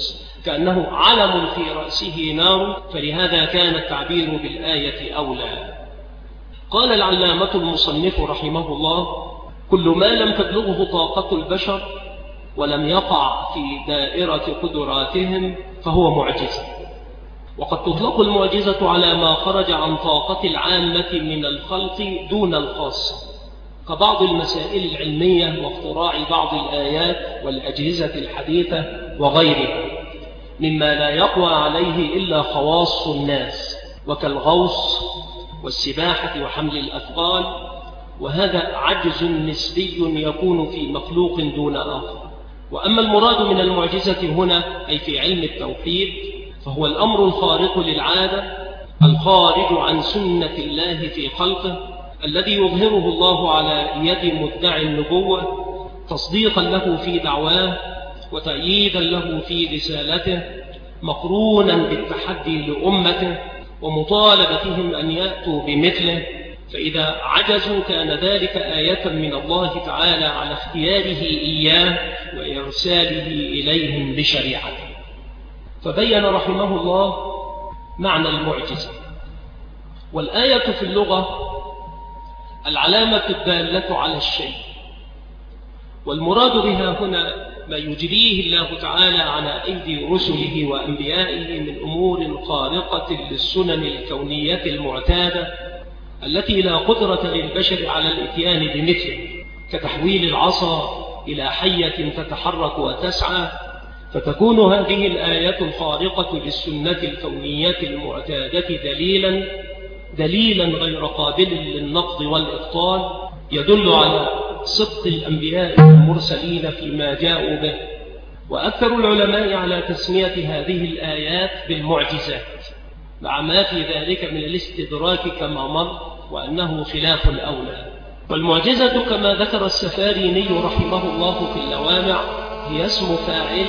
[SPEAKER 1] كأنه علم في رأسه نار، فلهذا كان التعبير بالآية أولى. قال العلامة المصنف رحمه الله: كل ما لم تبلغه طاقة البشر ولم يقع في دائرة قدراتهم فهو معجزة. وقد تطلق المعجزة على ما خرج عن طاقة العامة من الخلق دون الخاص، كبعض المسائل العلمية واختراع بعض الآيات والأجهزة الحديثة وغيرها، مما لا يقوى عليه إلا خواص الناس، وكالغوص والسباحة وحمل الأثقال، وهذا عجز نسبي يكون في مخلوق دون آخر. وأما المراد من المعجزة هنا أي في علم التوحيد فهو الأمر الخارق للعادة الخارج عن سنة الله في خلقه، الذي يظهره الله على يد مدعي النبوة تصديقا له في دعواه وتأييدا له في رسالته، مقرونا بالتحدي لأمته ومطالبتهم أن يأتوا بمثله، فإذا عجزوا كان ذلك آية من الله تعالى على اختياره إياه وإرساله إليهم بشريعته. فبين رحمه الله معنى المعجزة. والآية في اللغة العلامة الدالة على الشيء، والمراد بها هنا ما يجريه الله تعالى على أيدي رسله وأنبيائه من أمور خارقة للسنن الكونية المعتادة التي لا قدرة للبشر على الإتيان بمثله، كتحويل العصا إلى حية تتحرك وتسعى، فتكون هذه الآية الخارقة للسنة الكونية المعتادة دليلا دليلا غير قابل للنقض والإبطال، يدل على صدق الأنبياء المرسلين فيما جاءوا به. وأكثر العلماء على تسمية هذه الآيات بالمعجزات، مع ما في ذلك من الاستدراك كما مر، وأنه خلاف الأولى. والمعجزة كما ذكر السفاريني رحمه الله في اللوامع هي اسم فاعل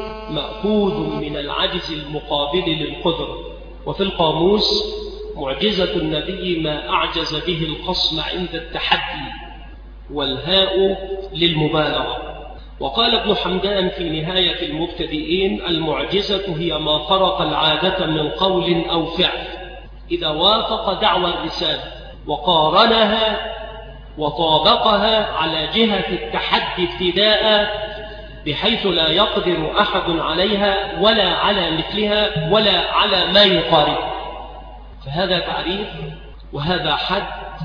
[SPEAKER 1] مأخوذ من العجز المقابل للقدرة. وفي القاموس معجزة النبي ما أعجز به الخصم عند التحدي، والهاء للمبالغة. وقال ابن حمدان في نهاية المبتدئين: المعجزة هي ما خرق العادة من قول أو فعل إذا وافق دعوى الرسالة وقارنها وطابقها على جهة التحدي ابتداء، بحيث لا يقدر أحد عليها ولا على مثلها ولا على ما يقارب. فهذا تعريف وهذا حد،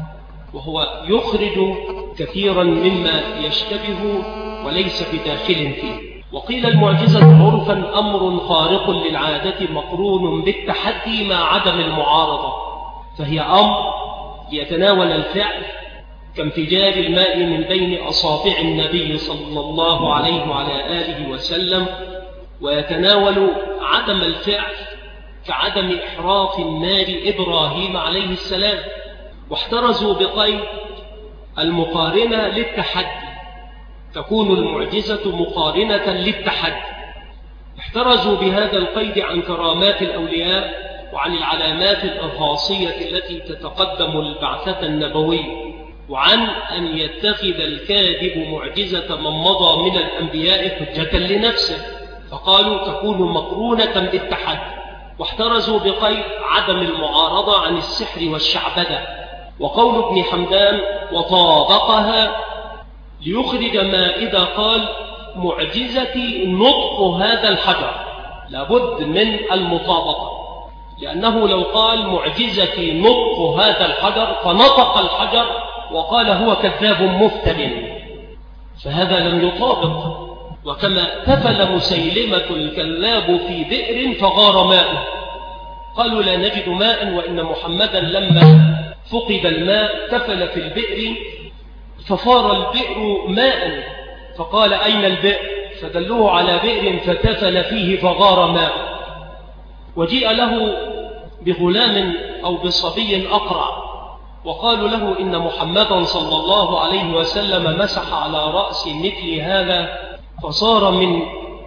[SPEAKER 1] وهو يخرج كثيرا مما يشتبه وليس بداخل فيه. وقيل المعجزة عرفا أمر خارق للعادة مقرون بالتحدي مع عدم المعارضة، فهي أمر يتناول الفعل كانفجار الماء من بين أصابع النبي صلى الله عليه وعلى آله وسلم، ويتناول عدم الفعل كعدم إحراق النار إبراهيم عليه السلام. واحترزوا بقيد المقارنة للتحدي، تكون المعجزة مقارنة للتحدي. احترزوا بهذا القيد عن كرامات الأولياء وعن العلامات الإرهاصية التي تتقدم البعثة النبوية، وعن أن يتخذ الكاذب معجزة من مضى من الأنبياء حجة لنفسه، فقالوا تكون مقرونة بالتحدي. واحترزوا بقيد عدم المعارضة عن السحر والشعبدة. وقول ابن حمدان وطابقها ليخرج ما إذا قال معجزتي نطق هذا الحجر، لابد من المطابقة، لأنه لو قال معجزتي نطق هذا الحجر فنطق الحجر وقال هو كذاب مفتن، فهذا لم يطابق. وكما تفل مسيلمة الكذاب في بئر فغار ماءه، قالوا لا نجد ماء، وإن محمدا لما فقد الماء تفل في البئر ففار البئر ماء، فقال أين البئر؟ فدلوه على بئر فتفل فيه فغار ماء. وجيء له بغلام أو بصبي أقرع، وقالوا له إن محمدا صلى الله عليه وسلم مسح على رأس مثل هذا فصار من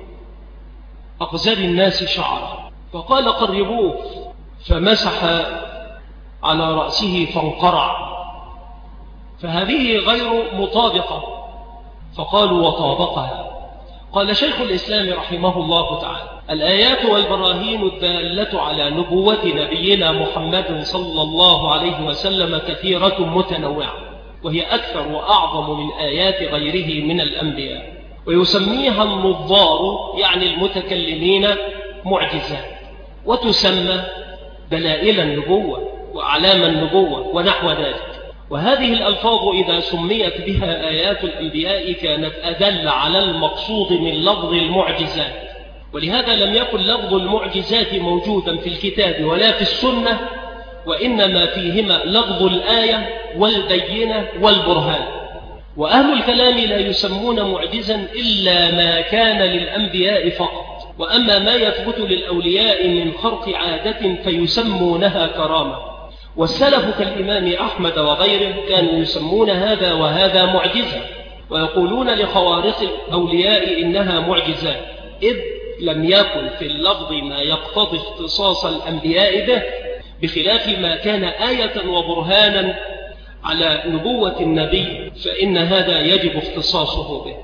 [SPEAKER 1] أقزر الناس شعرا، فقال قربوه، فمسح على رأسه فانقرع، فهذه غير مطابقة، فقالوا وطابقها. قال شيخ الإسلام رحمه الله تعالى: الآيات والبراهين الدالة على نبوة نبينا محمد صلى الله عليه وسلم كثيرة متنوعة، وهي أكثر وأعظم من آيات غيره من الأنبياء، ويسميها النظار يعني المتكلمين معجزات، وتسمى دلائل النبوة وأعلام النبوة ونحو ذلك. وهذه الألفاظ إذا سميت بها آيات الأنبياء كانت أدل على المقصود من لفظ المعجزات، ولهذا لم يكن لفظ المعجزات موجودا في الكتاب ولا في السنة، وإنما فيهما لفظ الآية والبينة والبرهان. وأهل الكلام لا يسمون معجزا إلا ما كان للأنبياء فقط، وأما ما يثبت للأولياء من خرق عادة فيسمونها كرامة. والسلف كالإمام أحمد وغيره كانوا يسمون هذا وهذا معجزة، ويقولون لخوارق الأولياء إنها معجزات، إذ لم يكن في اللفظ ما يقتضي اختصاص الأنبياء به، بخلاف ما كان آية وبرهانا على نبوة النبي فإن هذا يجب اختصاصه به.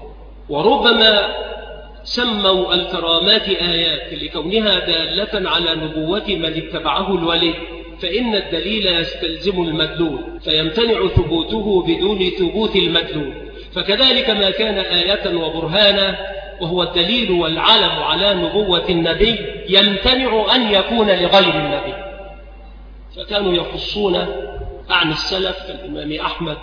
[SPEAKER 1] وربما سموا الكرامات آيات لكونها دالة على نبوة من اتبعه الولي، فإن الدليل يستلزم المدلول فيمتنع ثبوته بدون ثبوت المدلول، فكذلك ما كان آية وبرهانا وهو الدليل والعلم على نبوة النبي يمتنع أن يكون لغير النبي. فكانوا يخصون عن السلف كالإمام أحمد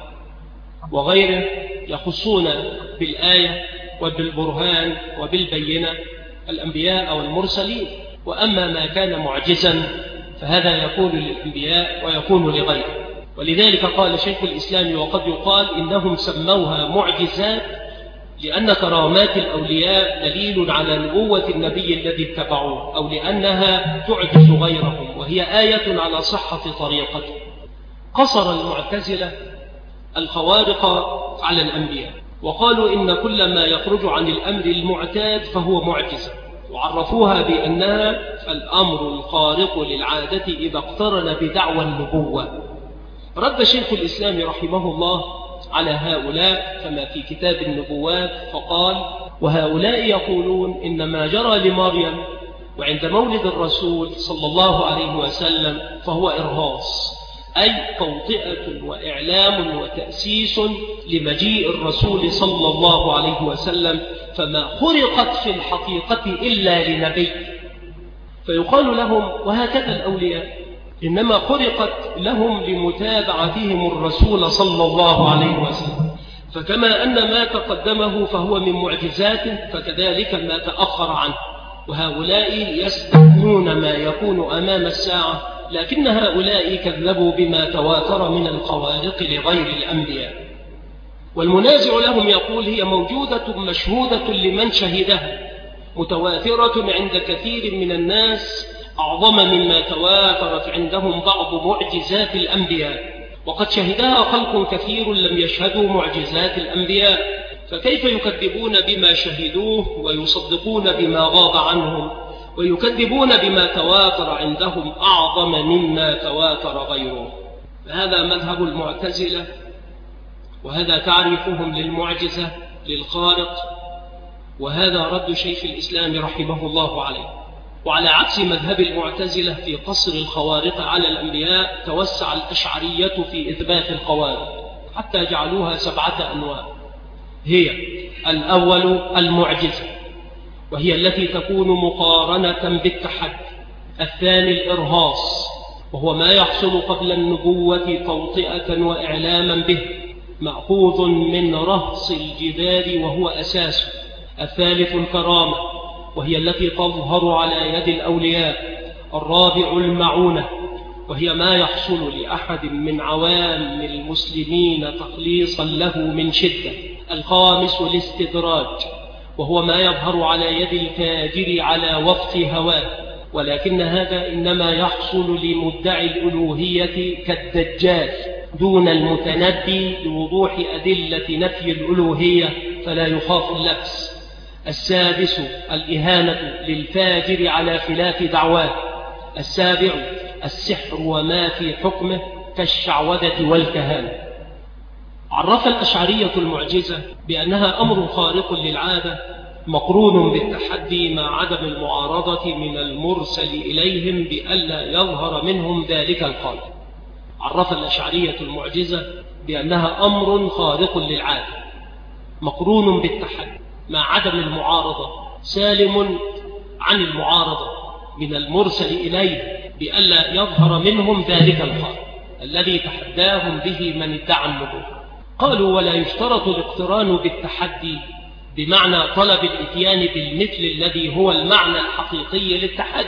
[SPEAKER 1] وغيره يخصون بالآية وبالبرهان وبالبينة الأنبياء أو المرسلين، وأما ما كان معجزا فهذا يكون للأنبياء ويكون لغيره. ولذلك قال شيخ الإسلام: وقد يقال إنهم سموها معجزات لأن كرامات الأولياء دليل على نبوة النبي الذي اتبعوه، أو لأنها تعجز غيرهم وهي آية على صحة طريقته. قصر المعتزلة الخوارق على الأنبياء، وقالوا إن كل ما يخرج عن الأمر المعتاد فهو معجزة، وعرفوها بأنها الأمر الخارق للعادة إذا اقترن بدعوى النبوة. رد شيخ الإسلام رحمه الله على هؤلاء كما في كتاب النبوات فقال: وهؤلاء يقولون إن ما جرى لمريم وعند مولد الرسول صلى الله عليه وسلم فهو إرهاص، أي توطئة وإعلام وتأسيس لمجيء الرسول صلى الله عليه وسلم، فما خرقت في الحقيقة إلا لنبي. فيقال لهم: وهكذا الأولياء إنما خرقت لهم لمتابعتهم الرسول صلى الله عليه وسلم، فكما أن ما تقدمه فهو من معجزاته فكذلك ما تأخر عنه. وهؤلاء يستثنون ما يكون أمام الساعة، لكن هؤلاء كذبوا بما تواتر من الخوارق لغير الأنبياء. والمنازع لهم يقول: هي موجودة مشهودة لمن شهدها، متواترة عند كثير من الناس أعظم مما تواترت عندهم بعض معجزات الأنبياء، وقد شهدها خلق كثير لم يشهدوا معجزات الأنبياء، فكيف يكذبون بما شهدوه ويصدقون بما غاب عنهم، ويكذبون بما تواتر عندهم أعظم مما تواتر غيره؟ فهذا مذهب المعتزلة، وهذا تعريفهم للمعجزة للخارق، وهذا رد شيخ الإسلام رحمه الله عليه. وعلى عكس مذهب المعتزلة في قصر الخوارق على الأنبياء، توسع الأشعرية في إثبات الخوارق حتى جعلوها سبعة أنواع. هي: الأول المعجزة، وهي التي تكون مقارنة بالتحدي. الثاني الإرهاص، وهو ما يحصل قبل النبوة توطئة وإعلاما به، مأخوذ من رهص الجدار وهو أساسه. الثالث الكرامة، وهي التي تظهر على يد الأولياء. الرابع المعونة، وهي ما يحصل لأحد من عوام المسلمين تخليصا له من شدة. الخامس الاستدراج، وهو ما يظهر على يد الفاجر على وفق هواه، ولكن هذا إنما يحصل لمدعي الألوهية كالدجال دون المتنبي لوضوح أدلة نفي الألوهية فلا يخاف اللبس. السادس الإهانة للفاجر على خلاف دعواه. السابع السحر وما في حكمه كالشعوذة والكهانة. عرف الأشعرية المعجزة بأنها أمر خارق للعادة مقرون بالتحدي مع عدم المعارضة من المرسل إليهم بألا يظهر منهم ذلك القول. عرف الأشعرية المعجزة بأنها أمر خارق للعادة مقرون بالتحدي مع عدم المعارضة، سالم عن المعارضة من المرسل إليه بألا يظهر منهم ذلك القول الذي تحداهم به من ادعى النبوة. قالوا: ولا يشترط الاقتران بالتحدي بمعنى طلب الاتيان بالمثل الذي هو المعنى الحقيقي للتحدي،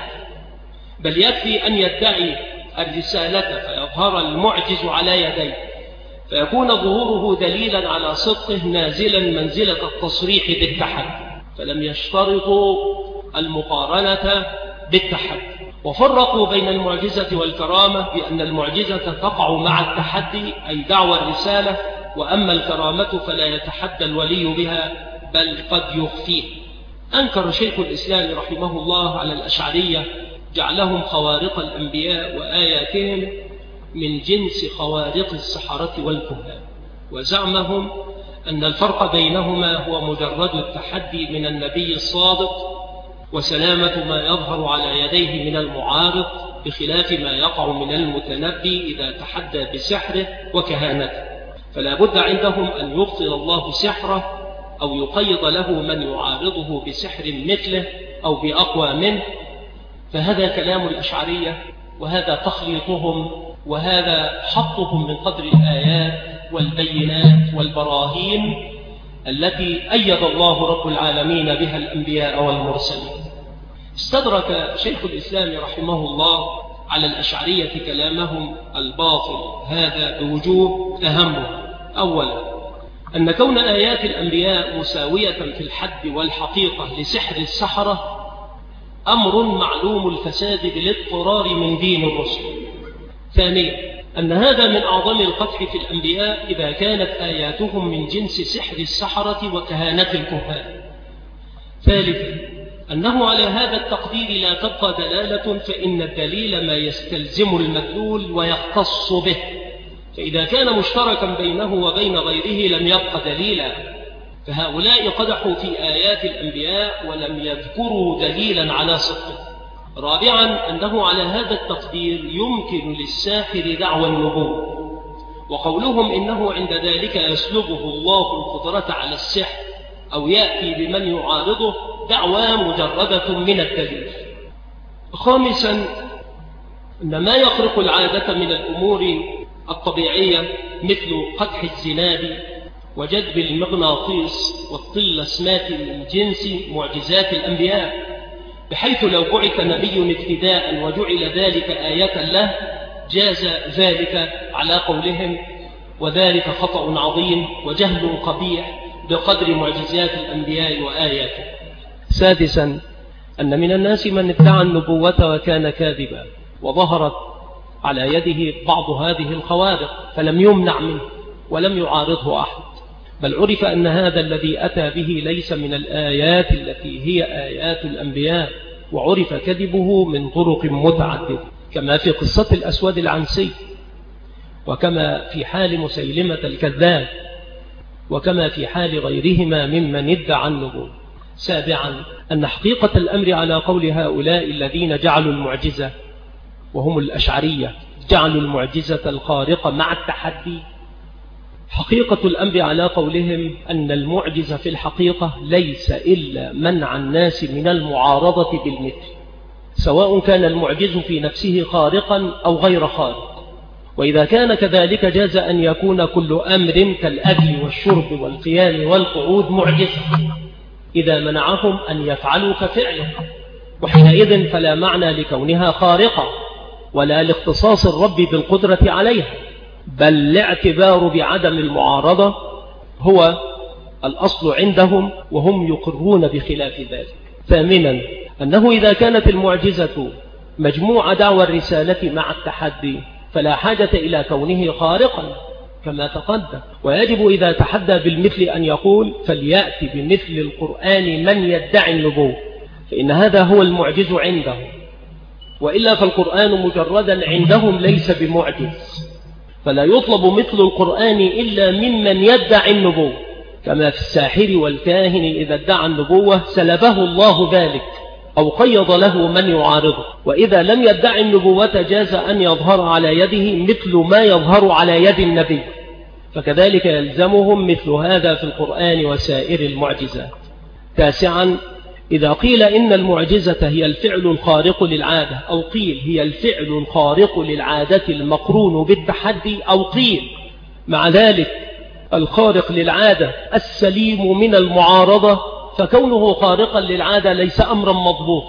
[SPEAKER 1] بل يكفي أن يدعي الرسالة فيظهر المعجز على يديه فيكون ظهوره دليلا على صدقه نازلا منزلة التصريح بالتحدي، فلم يشترطوا المقارنة بالتحدي. وفرقوا بين المعجزة والكرامة بأن المعجزة تقع مع التحدي أي دعوى الرسالة، وأما الكرامة فلا يتحدى الولي بها بل قد يخفيه. أنكر شيخ الإسلام رحمه الله على الأشعرية جعلهم خوارق الأنبياء وآياتهم من جنس خوارق السحرة والكهان، وزعمهم أن الفرق بينهما هو مجرد التحدي من النبي الصادق وسلامة ما يظهر على يديه من المعارض، بخلاف ما يقع من المتنبي إذا تحدى بسحره وكهانته، فلا بد عندهم أن يبطل الله سحره أو يقيض له من يعارضه بسحر مثله أو بأقوى منه. فهذا كلام الأشعرية، وهذا تخليطهم، وهذا حطهم من قدر الآيات والبينات والبراهين التي أيد الله رب العالمين بها الأنبياء والمرسلين. استدرك شيخ الإسلام رحمه الله على الأشعرية كلامهم الباطل هذا بوجوه أهمها. أولا، أن كون آيات الأنبياء مساوية في الحد والحقيقة لسحر السحرة أمر معلوم الفساد بالاضطرار من دين الرسل. ثانيا، أن هذا من أعظم القدح في الأنبياء إذا كانت آياتهم من جنس سحر السحرة وكهانة الكهان. ثالثا، أنه على هذا التقدير لا تبقى دلالة، فإن الدليل ما يستلزم المدلول ويختص به، فإذا كان مشتركا بينه وبين غيره لم يبق دليلا. فهؤلاء قدحوا في آيات الأنبياء ولم يذكروا دليلا على صدقه. رابعا، أنه على هذا التقدير يمكن للساحر دعوى النبوة، وقولهم إنه عند ذلك يسلبه الله القدرة على السحر أو يأتي بمن يعارضه دعوى مجردة من الدليل. خامسا، أن ما يخرق العادة من الأمور الطبيعية مثل قدح الزناد وجذب المغناطيس والطلسمات من جنس معجزات الأنبياء، بحيث لو بعث نبي ابتداء وجعل ذلك آية له جاز ذلك على قولهم، وذلك خطأ عظيم وجهل قبيح بقدر معجزات الأنبياء وآياته. سادسا، أن من الناس من ادعى النبوة وكان كاذبا، وظهرت على يده بعض هذه الخوارق فلم يمنع منه ولم يعارضه أحد، بل عرف أن هذا الذي أتى به ليس من الآيات التي هي آيات الأنبياء، وعرف كذبه من طرق متعددة، كما في قصة الأسود العنسي، وكما في حال مسيلمة الكذاب، وكما في حال غيرهما ممن ادعى النبوة. سابعا، أن حقيقة الأمر على قول هؤلاء الذين جعلوا المعجزة وهم الأشعرية جعلوا المعجزة الخارقة مع التحدي، حقيقة الأمر على قولهم أن المعجزة في الحقيقة ليس إلا منع الناس من المعارضة بالمثل، سواء كان المعجز في نفسه خارقا أو غير خارق. وإذا كان كذلك جاز أن يكون كل أمر كالأكل والشرب والقيام والقعود معجزة إذا منعهم أن يفعلوا كفعله، وحينئذ فلا معنى لكونها خارقة ولا لاختصاص الرب بالقدرة عليها، بل الاعتبار بعدم المعارضة هو الأصل عندهم، وهم يقرون بخلاف ذلك. ثامنا، أنه إذا كانت المعجزة مجموع دعوى الرسالة مع التحدي فلا حاجة إلى كونه خارقا كما تقدم، ويجب إذا تحدى بالمثل أن يقول فليأتي بمثل القرآن من يدعي النبوة، فإن هذا هو المعجز عندهم، وإلا فالقرآن مجردا عندهم ليس بمعجز، فلا يطلب مثل القرآن إلا ممن يدعي النبوة، كما في الساحر والكاهن إذا ادعى النبوة سلبه الله ذلك أو قيض له من يعارضه، وإذا لم يدعي النبوة جاز أن يظهر على يده مثل ما يظهر على يد النبي، فكذلك يلزمهم مثل هذا في القرآن وسائر المعجزات. تاسعا، إذا قيل إن المعجزة هي الفعل الخارق للعادة، أو قيل هي الفعل الخارق للعادة المقرون بالتحدي، أو قيل مع ذلك الخارق للعادة السليم من المعارضة، فكونه خارقا للعادة ليس أمرا مضبوط،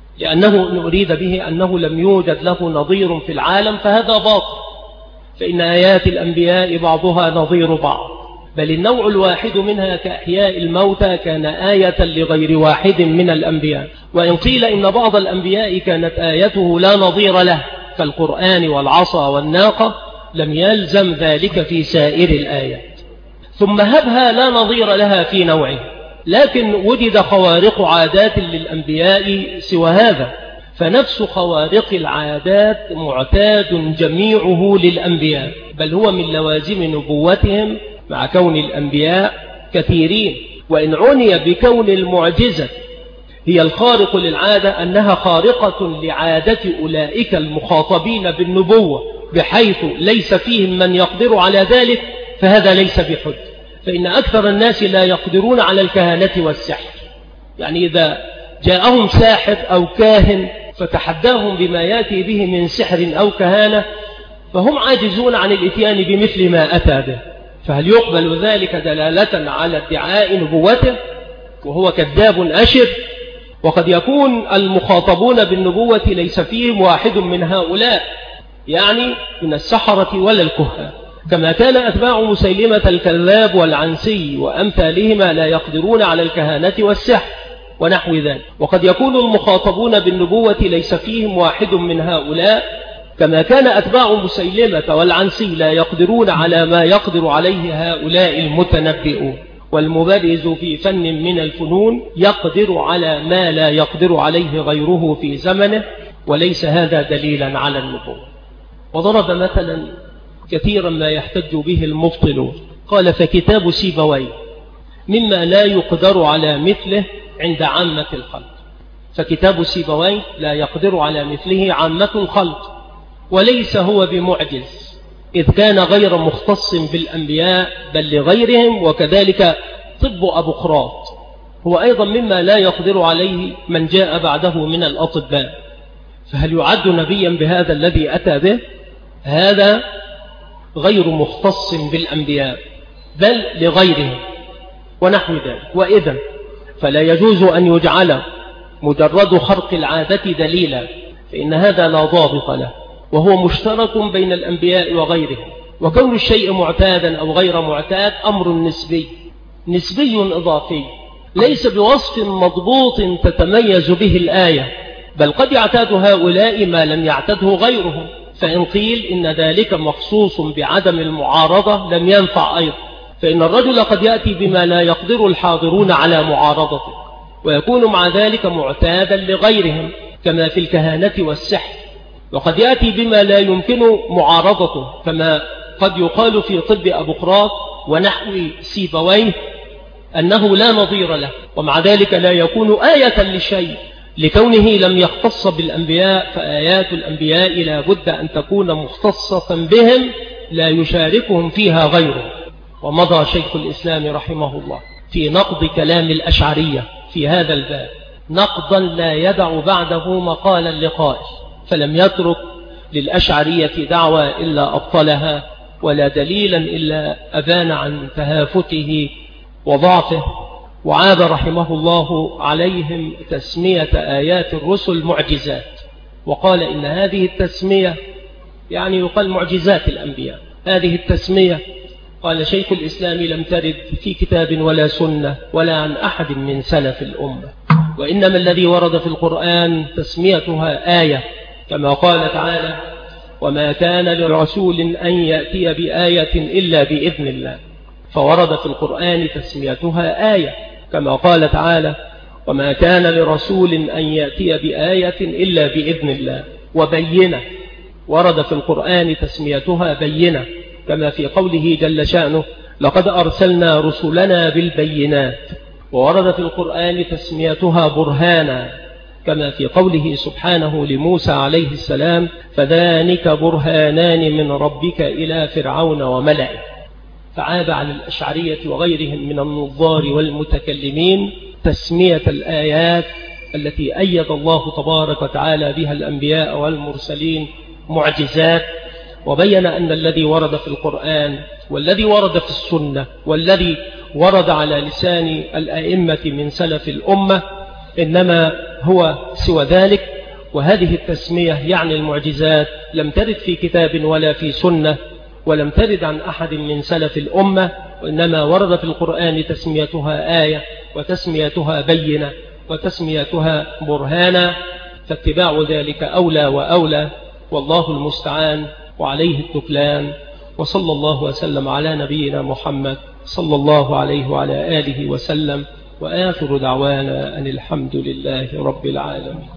[SPEAKER 1] لأنه إن أريد به أنه لم يوجد له نظير في العالم فهذا باطل، فإن آيات الأنبياء بعضها نظير بعض، بل النوع الواحد منها كأحياء الموتى كان آية لغير واحد من الأنبياء. وإن قيل إن بعض الأنبياء كانت آيته لا نظير له كالقرآن والعصا والناقة، لم يلزم ذلك في سائر الآيات. ثم هبها لا نظير لها في نوعه، لكن وجد خوارق عادات للأنبياء سوى هذا، فنفس خوارق العادات معتاد جميعه للأنبياء، بل هو من لوازم نبوتهم مع كون الأنبياء كثيرين. وإن عني بكون المعجزة هي الخارق للعادة أنها خارقة لعادة أولئك المخاطبين بالنبوة بحيث ليس فيهم من يقدر على ذلك، فهذا ليس بحج، فإن أكثر الناس لا يقدرون على الكهانة والسحر. يعني إذا جاءهم ساحر أو كاهن فتحداهم بما يأتي به من سحر أو كهانة فهم عاجزون عن الإتيان بمثل ما أتى به، فهل يقبل ذلك دلالة على ادعاء نبوته وهو كذاب أشر؟ وقد يكون المخاطبون بالنبوة ليس فيهم واحد من هؤلاء، يعني من السحرة ولا الكهان، كما كان أتباع مسيلمة الكذاب والعنسي وأمثالهما لا يقدرون على الكهانة والسحر ونحو ذلك. وقد يكون المخاطبون بالنبوة ليس فيهم واحد من هؤلاء، كما كان أتباع مسيلمة والعنسي لا يقدرون على ما يقدر عليه هؤلاء المتنبئون. والمبرز في فن من الفنون يقدر على ما لا يقدر عليه غيره في زمنه، وليس هذا دليلا على النبوة. وضرب مثلا كثيرا ما يحتج به المبطلون، قال فكتاب سيبويه مما لا يقدر على مثله عند عامة الخلق، فكتاب سيبويه لا يقدر على مثله عامة الخلق، وليس هو بمعجز إذ كان غير مختص بالأنبياء بل لغيرهم، وكذلك طب أبو قراط هو أيضا مما لا يقدر عليه من جاء بعده من الأطباء، فهل يعد نبيا بهذا الذي أتى به؟ هذا غير مختص بالأنبياء بل لغيرهم ونحو ذلك. وإذا فلا يجوز أن يجعل مجرد خرق العادة دليلا، فإن هذا لا ضابط له، وهو مشترك بين الأنبياء وغيرهم. وكون الشيء معتادا أو غير معتاد أمر نسبي نسبي إضافي، ليس بوصف مضبوط تتميز به الآية، بل قد يعتاد هؤلاء ما لم يعتده غيرهم، فإن قيل إن ذلك مخصوص بعدم المعارضة لم ينفع أيضا، فإن الرجل قد يأتي بما لا يقدر الحاضرون على معارضته، ويكون مع ذلك معتادا لغيرهم كما في الكهانة والسحر، وقد يأتي بما لا يمكن معارضته كما قد يقال في طب أبو قراط ونحو سيبويه أنه لا نظير له، ومع ذلك لا يكون آية لشيء لكونه لم يختص بالأنبياء، فآيات الأنبياء لا بد أن تكون مختصة بهم لا يشاركهم فيها غيره. ومضى شيخ الإسلام رحمه الله في نقض كلام الأشعرية في هذا الباب نقضا لا يدع بعده مقالا لقائل، فلم يترك للأشعرية دعوى إلا أبطلها، ولا دليلا إلا أبان عن تهافته وضعفه. وعاب رحمه الله عليهم تسمية آيات الرسل معجزات، وقال إن هذه التسمية يعني يقال معجزات الأنبياء، هذه التسمية قال شيخ الإسلام لم ترد في كتاب ولا سنة ولا عن أحد من سلف الأمة، وإنما الذي ورد في القرآن تسميتها آية، كما قال تعالى وما كان لرسول أن يأتي بآية إلا بإذن الله، فورد في القرآن تسميتها آية، كما قال تعالى وما كان لرسول أن يأتي بآية إلا بإذن الله. وبينة ورد في القرآن تسميتها بينة، كما في قوله جل شأنه لقد أرسلنا رسلنا بالبينات، وورد في القرآن تسميتها برهانا، كما في قوله سبحانه لموسى عليه السلام: فذلك برهانان من ربك إلى فرعون وملئه. فعاب على الأشعرية وغيرهم من النظار والمتكلمين تسمية الآيات التي أيد الله تبارك وتعالى بها الأنبياء والمرسلين معجزات، وبين أن الذي ورد في القرآن والذي ورد في السنة والذي ورد على لسان الأئمة من سلف الأمة إنما هو سوى ذلك. وهذه التسمية يعني المعجزات لم ترد في كتاب ولا في سنة، ولم ترد عن أحد من سلف الأمة، وإنما ورد في القرآن تسميتها آية وتسميتها بينة وتسميتها برهانا، فاتباع ذلك أولى وأولى، والله المستعان وعليه التكلان. وصلى الله وسلم على نبينا محمد صلى الله عليه وعلى آله وسلم، وآخر دعوانا أن الحمد لله رب العالمين.